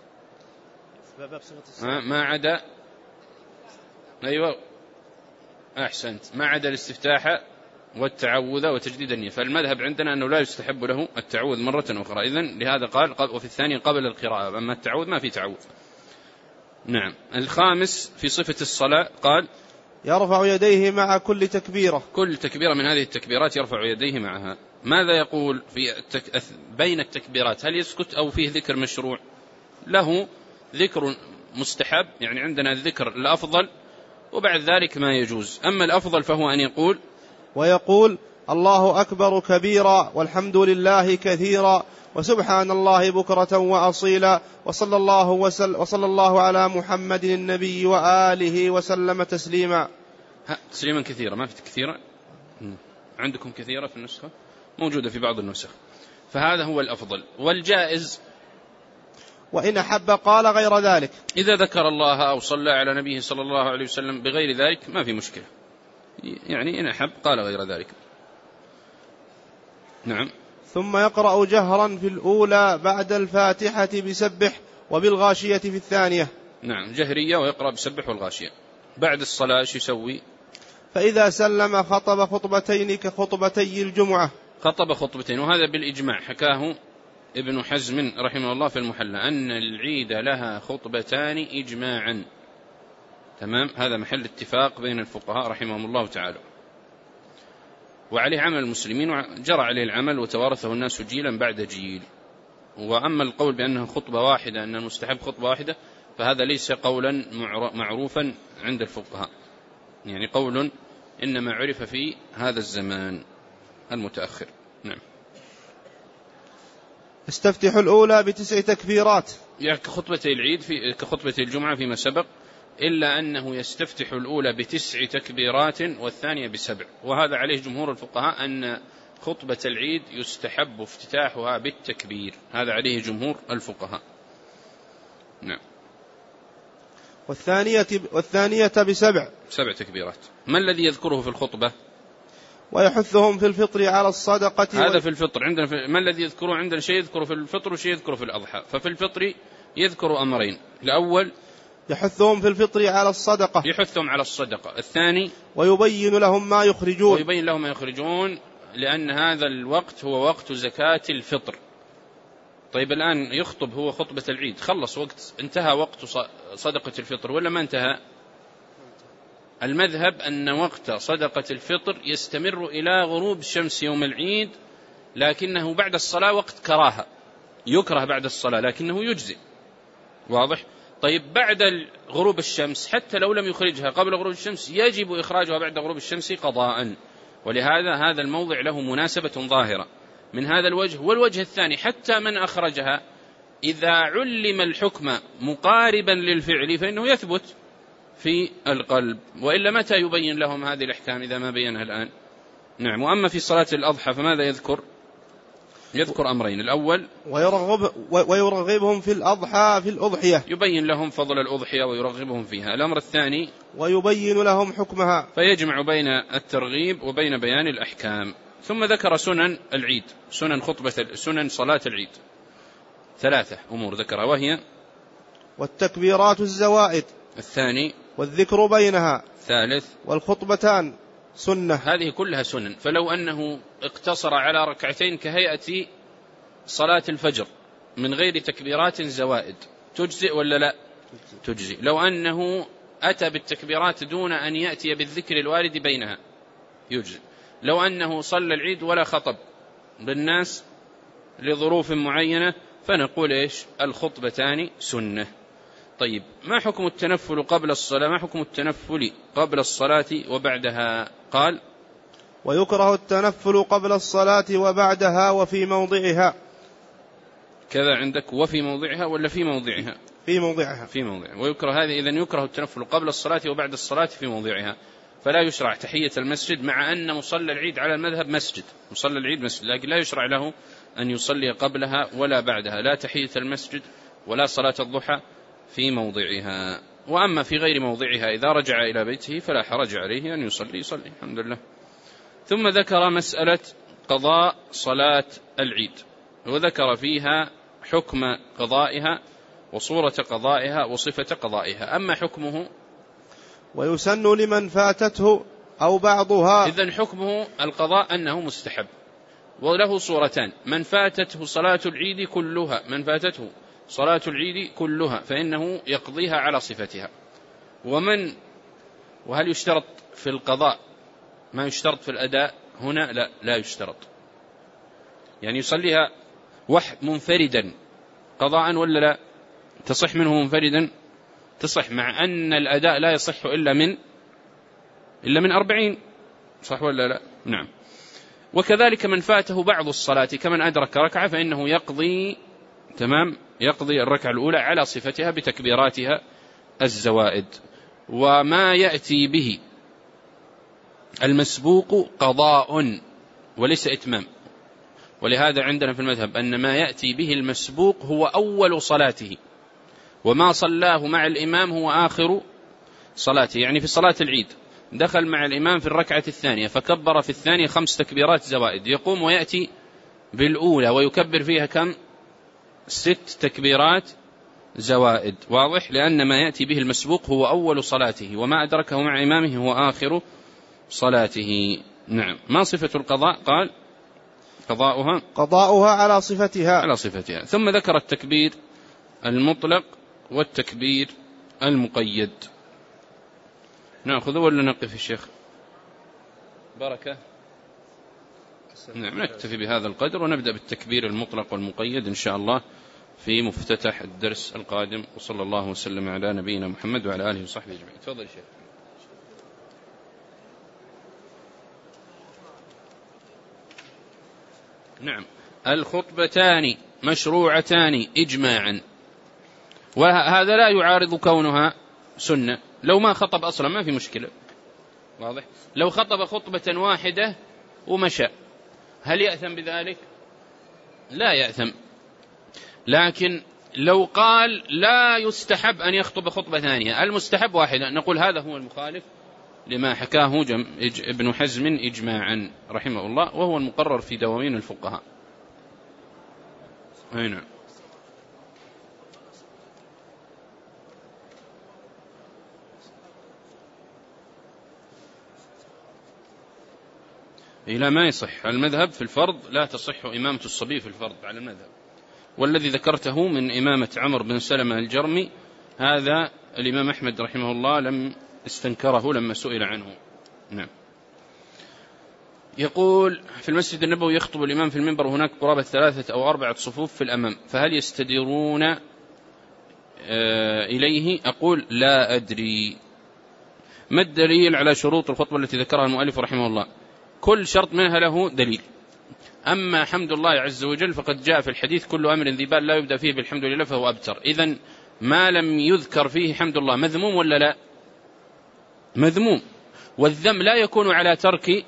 ما عدا، أيوة أحسنت، ما عدا الاستفتاح والتعوذ وتجديد النية، فالمذهب عندنا أنه لا يستحب له التعوذ مرة أخرى، إذن لهذا قال وفي الثاني قبل القراءة، أما التعوذ ما في تعوذ. نعم. الخامس في صفة الصلاة، قال يرفع يديه مع كل تكبيرة، كل تكبيرة من هذه التكبيرات يرفع يديه معها. ماذا يقول بين التكبيرات؟ هل يسكت أو فيه ذكر مشروع؟ له ذكر مستحب، يعني عندنا الذكر الأفضل، وبعد ذلك ما يجوز. أما الأفضل فهو أن ويقول الله أكبر كبيرا والحمد لله كثيرا وسبحان الله بكرة وأصيلا وصلى الله على محمد النبي وآله وسلم تسليما. تسليما كثيرا، ما في كثيرا عندكم؟ كثيرة في النسخة موجودة في بعض النسخ، فهذا هو الأفضل. والجائز وإن أحب قال غير ذلك، إذا ذكر الله أو صلى على نبيه صلى الله عليه وسلم بغير ذلك ما في مشكلة، يعني إن أحب قال غير ذلك. نعم. ثم يقرأ جهرا في الأولى بعد الفاتحة بسبح وبالغاشية في الثانية. نعم، جهرية ويقرأ بسبح والغاشية. بعد الصلاة ايش يسوي؟ فإذا سلم خطب خطبتين كخطبتي الجمعة. خطب خطبتين، وهذا بالإجماع حكاه ابن حزم رحمه الله في المحلى أن العيد لها خطبتان إجماعا. تمام، هذا محل اتفاق بين الفقهاء رحمهم الله تعالى. وعليه عمل المسلمين وجرى عليه العمل وتوارثه الناس جيلا بعد جيل. وأما القول بأنها خطبة واحدة، أن المستحب خطبة واحدة، فهذا ليس قولا معروفا عند الفقهاء، يعني قول إنما عرف في هذا الزمان المتأخر. نعم. يستفتح الأولى ب9 تكبيرات، يعني كخطبتي العيد كخطبتي الجمعة فيما سبق، إلا أنه يستفتح الأولى ب9 تكبيرات والثانية ب7. وهذا عليه جمهور الفقهاء أن خطبة العيد يستحب افتتاحها بالتكبير، هذا عليه جمهور الفقهاء. نعم. والثانية ب7 تكبيرات. ما الذي يذكره في الخطبة؟ ويحثهم في الفطر على الصدقة. هذا في الفطر عندنا ما الذي يذكره عندنا؟ شيء يذكره في الفطر وشيء يذكره في الأضحى. ففي الفطر يذكر أمرين: الأول يحثهم في الفطر على الصدقة، يحثهم على الصدقة. الثاني ويبين لهم ما يخرجون، لأن هذا الوقت هو وقت زكاة الفطر. طيب الآن يخطب هو خطبة العيد، خلص وقت، انتهى وقت صدقة الفطر ولا ما انتهى؟ المذهب أن وقت صدقة الفطر يستمر إلى غروب الشمس يوم العيد، لكنه بعد الصلاة وقت كراهة، يكره بعد الصلاة لكنه يجزي. واضح؟ طيب بعد غروب الشمس حتى لو لم يخرجها قبل غروب الشمس يجب إخراجها بعد غروب الشمس قضاء، ولهذا هذا الموضع له مناسبة ظاهرة من هذا الوجه. والوجه الثاني حتى من أخرجها إذا علم الحكم مقاربا للفعل فإنه يثبت في القلب، وإلا متى يبين لهم هذه الأحكام إذا ما بينها الآن؟ نعم. وأما في صلاة الأضحى فماذا يذكر أمرين: الأول ويرغبهم في الأضحية، يبين لهم فضل الأضحية ويرغبهم فيها. الأمر الثاني ويبين لهم حكمها، فيجمع بين الترغيب وبين بيان الأحكام. ثم ذكر سنن العيد، سنن صلاة العيد، 3 أمور ذكرها، وهي: والتكبيرات الزوائد، الثاني والذكر بينها، الثالث والخطبتان سنة. هذه كلها سنن. فلو أنه اقتصر على ركعتين كهيئة صلاة الفجر من غير تكبيرات زوائد تجزئ ولا لا؟ تجزئ. لو أنه أتى بالتكبيرات دون أن يأتي بالذكر الوارد بينها يجزئ. لو أنه صلى العيد ولا خطب بالناس لظروف معينة فنقول إيش؟ الخطبتان سنة. طيب ما حكم التنفل قبل الصلاة؟ ما حكم التنفل قبل الصلاة وبعدها؟ قال: ويكره التنفل قبل الصلاة وبعدها وفي موضعها. كذا عندك وفي موضعها ولا في موضعها؟ في موضعها. ويكره هذه. إذن يكره التنفل قبل الصلاة وبعد الصلاة في موضعها. فلا يشرع تحية المسجد، مع أن مصلى العيد على المذهب مسجد، مصلى العيد مسجد، لكن لا يشرع له أن يصلي قبلها ولا بعدها، لا تحية المسجد ولا صلاة الضحى في موضعها. وأما في غير موضعها إذا رجع إلى بيته فلا حرج عليه أن يصلي الحمد لله. ثم ذكر مسألة قضاء صلاة العيد، وذكر فيها حكم قضائها وصورة قضائها وصفة قضائها. أما حكمه: ويسن لمن فاتته أو بعضها. إذن حكمه القضاء أنه مستحب، وله صورتان: من فاتته صلاة العيد كلها فإنه يقضيها على صفتها. وهل يشترط في القضاء ما يشترط في الأداء؟ هنا لا يشترط، يعني يصليها منفردا قضاء ولا لا؟ تصح منه منفردا؟ تصح، مع أن الأداء لا يصح إلا من 40، صح ولا لا؟ نعم. وكذلك من فاته بعض الصلاة كمن أدرك ركعة فإنه يقضي الركعة الأولى على صفتها بتكبيراتها الزوائد. وما يأتي به المسبوق قضاء وليس إتمام، ولهذا عندنا في المذهب أن ما يأتي به المسبوق هو أول صلاته، وما صلاه مع الإمام هو آخر صلاته. يعني في صلاة العيد دخل مع الإمام في الركعة الثانية فكبر في الثانية 5 تكبيرات زوائد، يقوم ويأتي بالأولى ويكبر فيها كم؟ 6 تكبيرات زوائد. واضح؟ لأن ما يأتي به المسبوق هو أول صلاته، وما أدركه مع إمامه هو آخر صلاته. نعم. ما صفة القضاء؟ قال: قضاؤها على صفتها. ثم ذكر التكبير المطلق والتكبير المقيد. نأخذ ولا نقف الشيخ؟ بركة. نعم، نكتفي بهذا القدر ونبدأ بالتكبير المطلق والمقيد إن شاء الله في مفتتح الدرس القادم. وصلى الله وسلم على نبينا محمد وعلى آله وصحبه أجمعين. تفضل شيخ. نعم، الخطبتان مشروعتان إجماعا، وهذا لا يعارض كونها سنة. لو ما خطب أصلا ما في مشكلة، واضح. لو خطب خطبة واحدة ومشى هل يأثم بذلك؟ لا يأثم. لكن لو قال لا يستحب أن يخطب خطبة ثانية، المستحب واحدة، نقول هذا هو المخالف لما حكاه ابن حزم إجماعا رحمه الله، وهو المقرر في دواوين الفقهاء. هنا إلى ما يصح المذهب في الفرض، لا تصح إمامة الصبي في الفرض على المذهب. والذي ذكرته من إمامة عمرو بن سلمة الجرمي هذا الإمام أحمد رحمه الله لم استنكره لما سئل عنه. نعم. يقول في المسجد النبوي يخطب الإمام في المنبر هناك قرابة 3 أو 4 صفوف في الأمام، فهل يستديرون إليه؟ أقول لا أدري. ما الدليل على شروط الخطبة التي ذكرها المؤلف رحمه الله؟ كل شرط منها له دليل. أما حمد الله عز وجل فقد جاء في الحديث كل أمر ذي بال لا يبدأ فيه بالحمد لله فهو أبتر. إذن ما لم يذكر فيه حمد الله مذموم ولا لا؟ مذموم. والذم لا يكون على ترك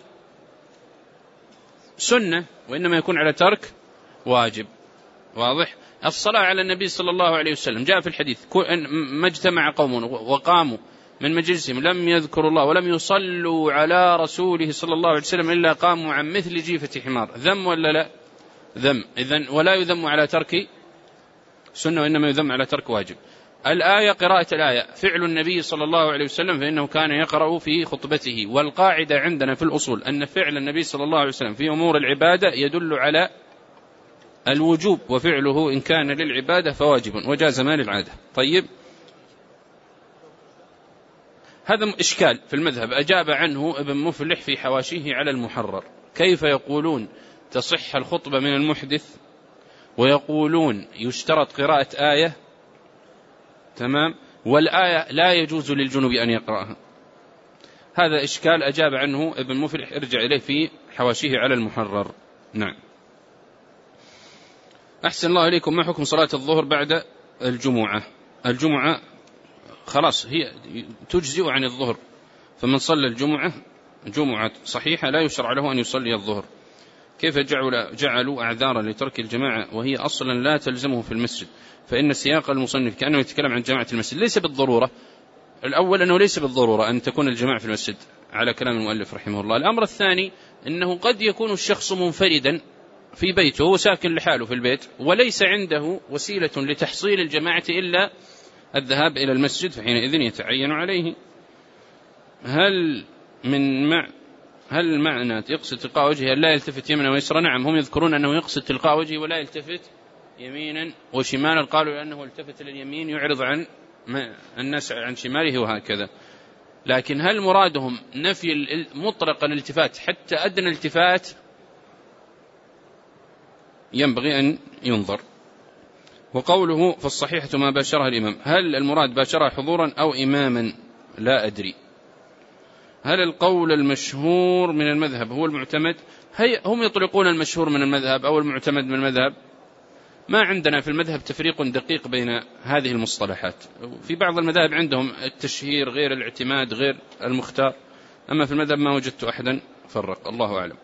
سنة، وإنما يكون على ترك واجب، واضح. الصلاة على النبي صلى الله عليه وسلم جاء في الحديث ما اجتمع قوم وقاموا من مجلسهم لم يذكروا الله ولم يصلوا على رسوله صلى الله عليه وسلم إلا قاموا عن مثل جيفة حمار. ذم ولا لا؟ ذم. إذن ولا يذم على ترك سنة وإنما يذم على ترك واجب. الآية قراءة الآية فعل النبي صلى الله عليه وسلم فإنه كان يقرأ في خطبته. والقاعدة عندنا في الأصول أن فعل النبي صلى الله عليه وسلم في أمور العبادة يدل على الوجوب، وفعله إن كان للعبادة فواجب وجاز ما للعادة. طيب، هذا إشكال في المذهب أجاب عنه ابن مفلح في حواشيه على المحرر. كيف يقولون تصح الخطبة من المحدث ويقولون يشترط قراءة آية، تمام، والآية لا يجوز للجنوب أن يقرأها؟ هذا إشكال أجاب عنه ابن مفلح، ارجع إليه في حواشيه على المحرر. نعم. أحسن الله إليكم، ما حكم صلاة الظهر بعد الجمعة؟ الجمعة خلاص هي تجزئ عن الظهر، فمن صلى الجمعة جمعة صحيحة لا يشرع له أن يصلي الظهر. كيف جعلوا أعذارا لترك الجماعة وهي أصلا لا تلزمه في المسجد؟ فإن سياق المصنف كأنه يتكلم عن جماعة المسجد. ليس بالضرورة. الأول أنه ليس بالضرورة أن تكون الجماعة في المسجد على كلام المؤلف رحمه الله. الأمر الثاني أنه قد يكون الشخص منفردا في بيته وساكن لحاله في البيت وليس عنده وسيلة لتحصيل الجماعة إلا الذهاب إلى المسجد، فحينئذ يتعين عليه. هل المعنى يقصد تلقاء وجهه لا يلتفت يمنا ويسرا؟ نعم، هم يذكرون أنه يقصد تلقاء وجهه ولا يلتفت يمينا وشمالا، قالوا لأنه التفت لليمين يعرض عن الناس عن شماله وهكذا. لكن هل مرادهم نفي مطلق الالتفات حتى أدنى الالتفات؟ ينبغي أن ينظر. وقوله فالصحيحة ما باشرها الإمام، هل المراد باشرها حضورا أو إماما؟ لا أدري. هل القول المشهور من المذهب هو المعتمد؟ هم يطلقون المشهور من المذهب أو المعتمد من المذهب. ما عندنا في المذهب تفريق دقيق بين هذه المصطلحات. في بعض المذاهب عندهم التشهير غير الاعتماد غير المختار، أما في المذهب ما وجدت أحدا فرق، الله أعلم.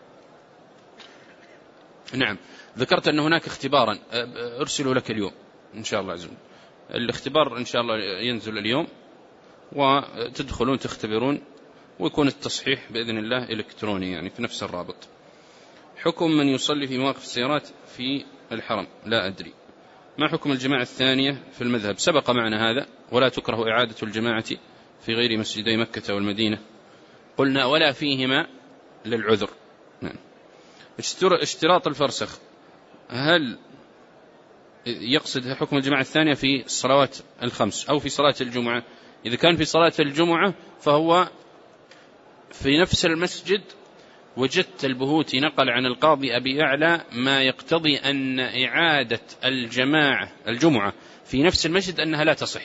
نعم، ذكرت أن هناك اختبارا أرسله لك اليوم إن شاء الله عز وجل. الاختبار إن شاء الله ينزل اليوم وتدخلون تختبرون، ويكون التصحيح بإذن الله إلكتروني يعني في نفس الرابط. حكم من يصلي في مواقف السيارات في الحرم؟ لا أدري. ما حكم الجماعة الثانية في المذهب؟ سبق معنا هذا، ولا تكره إعادة الجماعة في غير مسجدي مكة والمدينة. قلنا ولا فيهما للعذر. نعم. اشتراط الفرسخ، هل يقصد حكم الجماعة الثانية في الصلوات الخمس أو في صلاة الجمعة؟ إذا كان في صلاة الجمعة فهو في نفس المسجد وجدت البهوتي نقل عن القاضي أبي يعلى ما يقتضي أن إعادة الجمعة في نفس المسجد أنها لا تصح،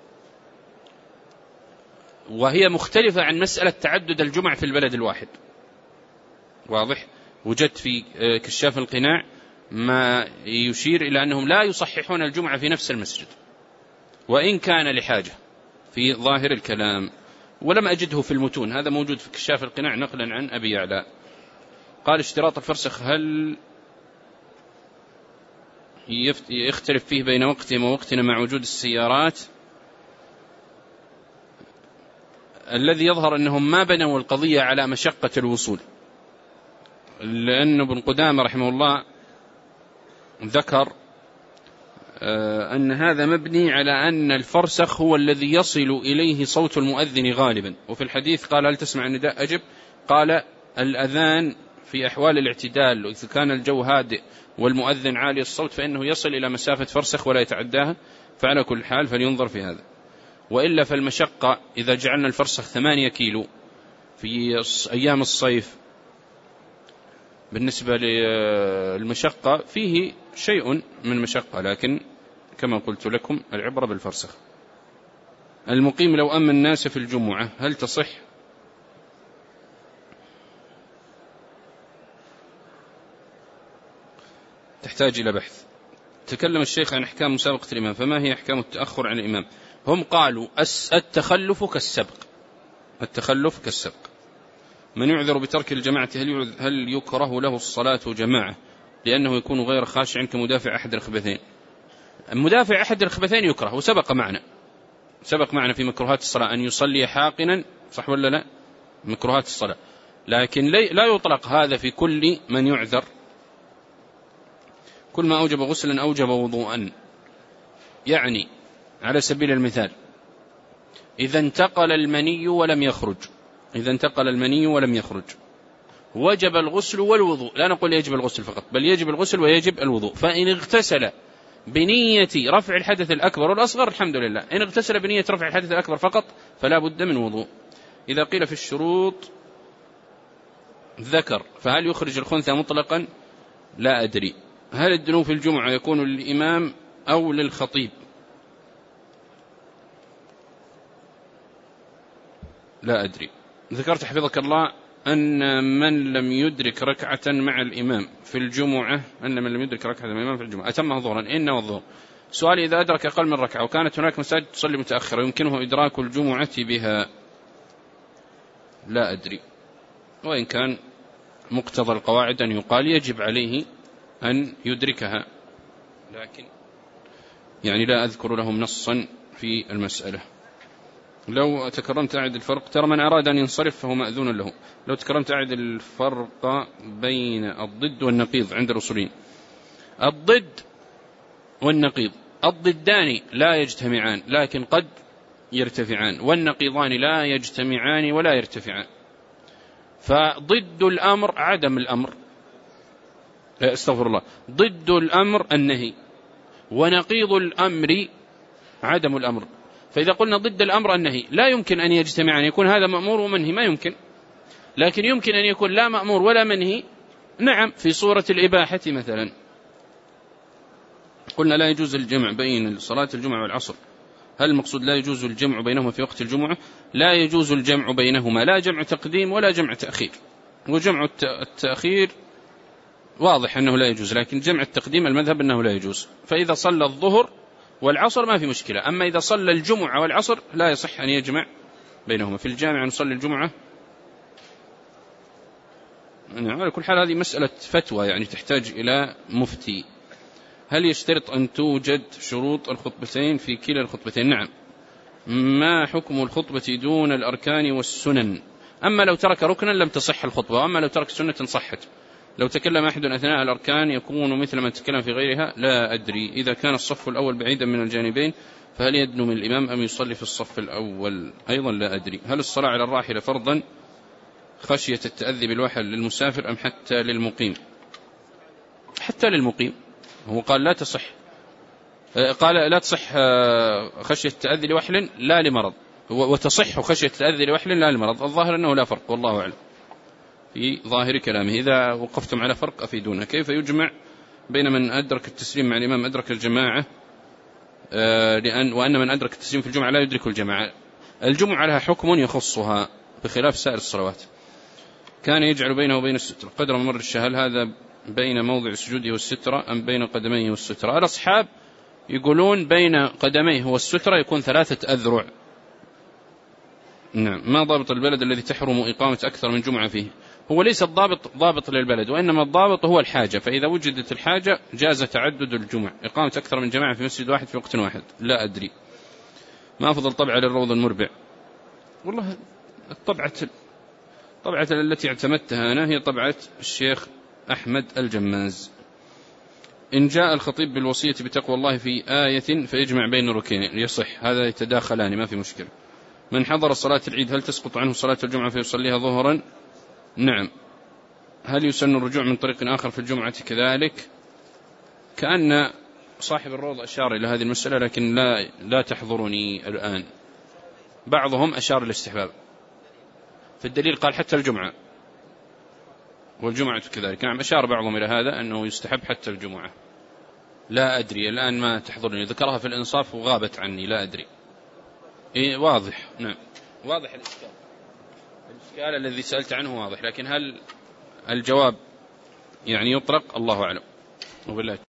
وهي مختلفة عن مسألة تعدد الجمع في البلد الواحد. واضح؟ وجدت في كشاف القناع ما يشير إلى أنهم لا يصححون الجمعة في نفس المسجد وإن كان لحاجة في ظاهر الكلام، ولم أجده في المتون. هذا موجود في كشاف القناع نقلا عن أبي يعلى. قال اشتراط الفرسخ هل يختلف فيه بين وقتهم ووقتنا مع وجود السيارات؟ الذي يظهر أنهم ما بنوا القضية على مشقة الوصول، لأن ابن قدامة رحمه الله ذكر أن هذا مبني على أن الفرسخ هو الذي يصل إليه صوت المؤذن غالبا. وفي الحديث قال هل تسمع النداء؟ أجب. قال الأذان في أحوال الاعتدال، وإذا كان الجو هادئ والمؤذن عالي الصوت فإنه يصل إلى مسافة فرسخ ولا يتعداها. فعلى كل حال فلينظر في هذا. وإلا فالمشقة إذا جعلنا الفرسخ 8 كيلو في أيام الصيف بالنسبة للمشقة فيه شيء من مشقة، لكن كما قلت لكم العبرة بالفرسخ. المقيم لو أمن الناس في الجمعة هل تصح؟ تحتاج إلى بحث. تكلم الشيخ عن أحكام مسابقة الإمام، فما هي أحكام التأخر عن الإمام؟ هم قالوا التخلف كالسبق. التخلف كالسبق. من يعذر بترك الجماعة هل يكره له الصلاة جماعة لأنه يكون غير خاشع كمدافع أحد الخبثين؟ مدافع أحد الخبثين يكره، وسبق معنا في مكروهات الصلاة أن يصلي حاقنا، صح ولا لا؟ مكروهات الصلاة. لكن لا يطلق هذا في كل من يعذر. كل ما أوجب غسلا أوجب وضوءا. يعني على سبيل المثال إذا انتقل المني ولم يخرج وجب الغسل والوضوء. لا نقول يجب الغسل فقط، بل يجب الغسل ويجب الوضوء. فإن اغتسل بنية رفع الحدث الأكبر والأصغر الحمد لله. إن اغتسل بنية رفع الحدث الأكبر فقط فلا بد من وضوء. إذا قيل في الشروط ذكر فهل يخرج الخنثى مطلقا؟ لا أدري. هل الدنو في الجمعة يكون للإمام أو للخطيب؟ لا أدري. ذكرت حفظك الله أن من لم يدرك ركعة مع الإمام في الجمعة أتمه ظهرا إن والظهر. سؤالي إذا أدرك أقل من ركعة وكانت هناك مساجد تصلي متأخرة يمكنه إدراك الجمعة بها؟ لا أدري. وإن كان مقتضى القواعد أن يقال يجب عليه أن يدركها، لكن يعني لا أذكر لهم نصا في المسألة. لو تكرمت أعد الفرق، ترى من أراد أن ينصرف فهو مأذون له. لو تكرمت أعد الفرق بين الضد والنقيض عند الأصوليين. الضد والنقيض الضدان لا يجتمعان لكن قد يرتفعان، والنقيضان لا يجتمعان ولا يرتفعان. فضد الأمر عدم الأمر، استغفر الله، ضد الأمر النهي، ونقيض الأمر عدم الأمر. فإذا قلنا ضد الأمر النهي لا يمكن أن يجتمعان، يكون هذا مأمور ومنهي، ما يمكن. لكن يمكن أن يكون لا مأمور ولا منهي، نعم، في صورة الإباحة مثلا. قلنا لا يجوز الجمع بين صلاة الجمعة والعصر. هل المقصود لا يجوز الجمع بينهما في وقت الجمعة؟ لا يجوز الجمع بينهما، لا جمع تقديم ولا جمع تأخير. وجمع التأخير واضح أنه لا يجوز، لكن جمع التقديم المذهب أنه لا يجوز. فإذا صلى الظهر والعصر ما في مشكلة، أما إذا صلى الجمعة والعصر لا يصح أن يجمع بينهما. في الجامع نصلي الجمعة. على كل حال هذه مسألة فتوى، يعني تحتاج إلى مفتي. هل يشترط أن توجد شروط الخطبتين في كلا الخطبتين؟ نعم. ما حكم الخطبة دون الأركان والسنن؟ أما لو ترك ركنا لم تصح الخطبة، وأما لو ترك سنة صحت. لو تكلم أحد أثناء الأركان يكون مثل من تكلم في غيرها؟ لا أدري. إذا كان الصف الأول بعيدا من الجانبين فهل يدنو من الإمام أم يصلي في الصف الأول؟ أيضا لا أدري. هل الصلاة على الراحلة فرضا خشية التأذي بالوحل للمسافر أم حتى للمقيم؟ حتى للمقيم. هو قال لا تصح، قال لا تصح خشية التأذي لوحل لا لمرض، وتصح خشية التأذي لوحل لا لمرض. الظاهر أنه لا فرق، والله أعلم. في ظاهر كلامه. إذا وقفتم على فرق أفيدونا. كيف يجمع بين من أدرك التسليم مع الإمام أدرك الجماعة وأن من أدرك التسليم في الجمعة لا يدرك الجماعة؟ الجمعة لها حكم يخصها بخلاف سائر الصلوات. كان يجعل بينه وبين السترة قدر ممر الشهل، هذا بين موضع سجوده والسترة أم بين قدميه والسترة؟ الأصحاب يقولون بين قدميه والسترة يكون 3 أذرع. نعم. ما ضابط البلد الذي تحرم إقامة أكثر من جمعة فيه؟ هو ليس الضابط ضابط للبلد، وإنما الضابط هو الحاجة، فإذا وجدت الحاجة جاز تعدد الجمع، إقامة أكثر من جماعة في مسجد واحد في وقت واحد. لا أدري. ما أفضل طبعة للروض المربع؟ والله الطبعة التي اعتمدتها أنا هي طبعة الشيخ أحمد الجماز. إن جاء الخطيب بالوصية بتقوى الله في آية فيجمع بين ركنين يصح، هذا يتداخلان ما في مشكلة. من حضر صلاة العيد هل تسقط عنه صلاة الجمعة فيصليها ظهرا؟ نعم. هل يسن الرجوع من طريق آخر في الجمعة كذلك؟ كأن صاحب الروض أشار إلى هذه المسألة لكن لا تحضرني الآن. بعضهم أشار الاستحباب، في الدليل قال حتى الجمعة والجمعة كذلك. نعم أشار بعضهم إلى هذا أنه يستحب حتى الجمعة. لا أدري الآن ما تحضرني، ذكرها في الإنصاف وغابت عني، لا أدري. إيه واضح. نعم واضح الإشكال الذي سألت عنه واضح، لكن هل الجواب يعني يطرق؟ الله أعلم. وبالله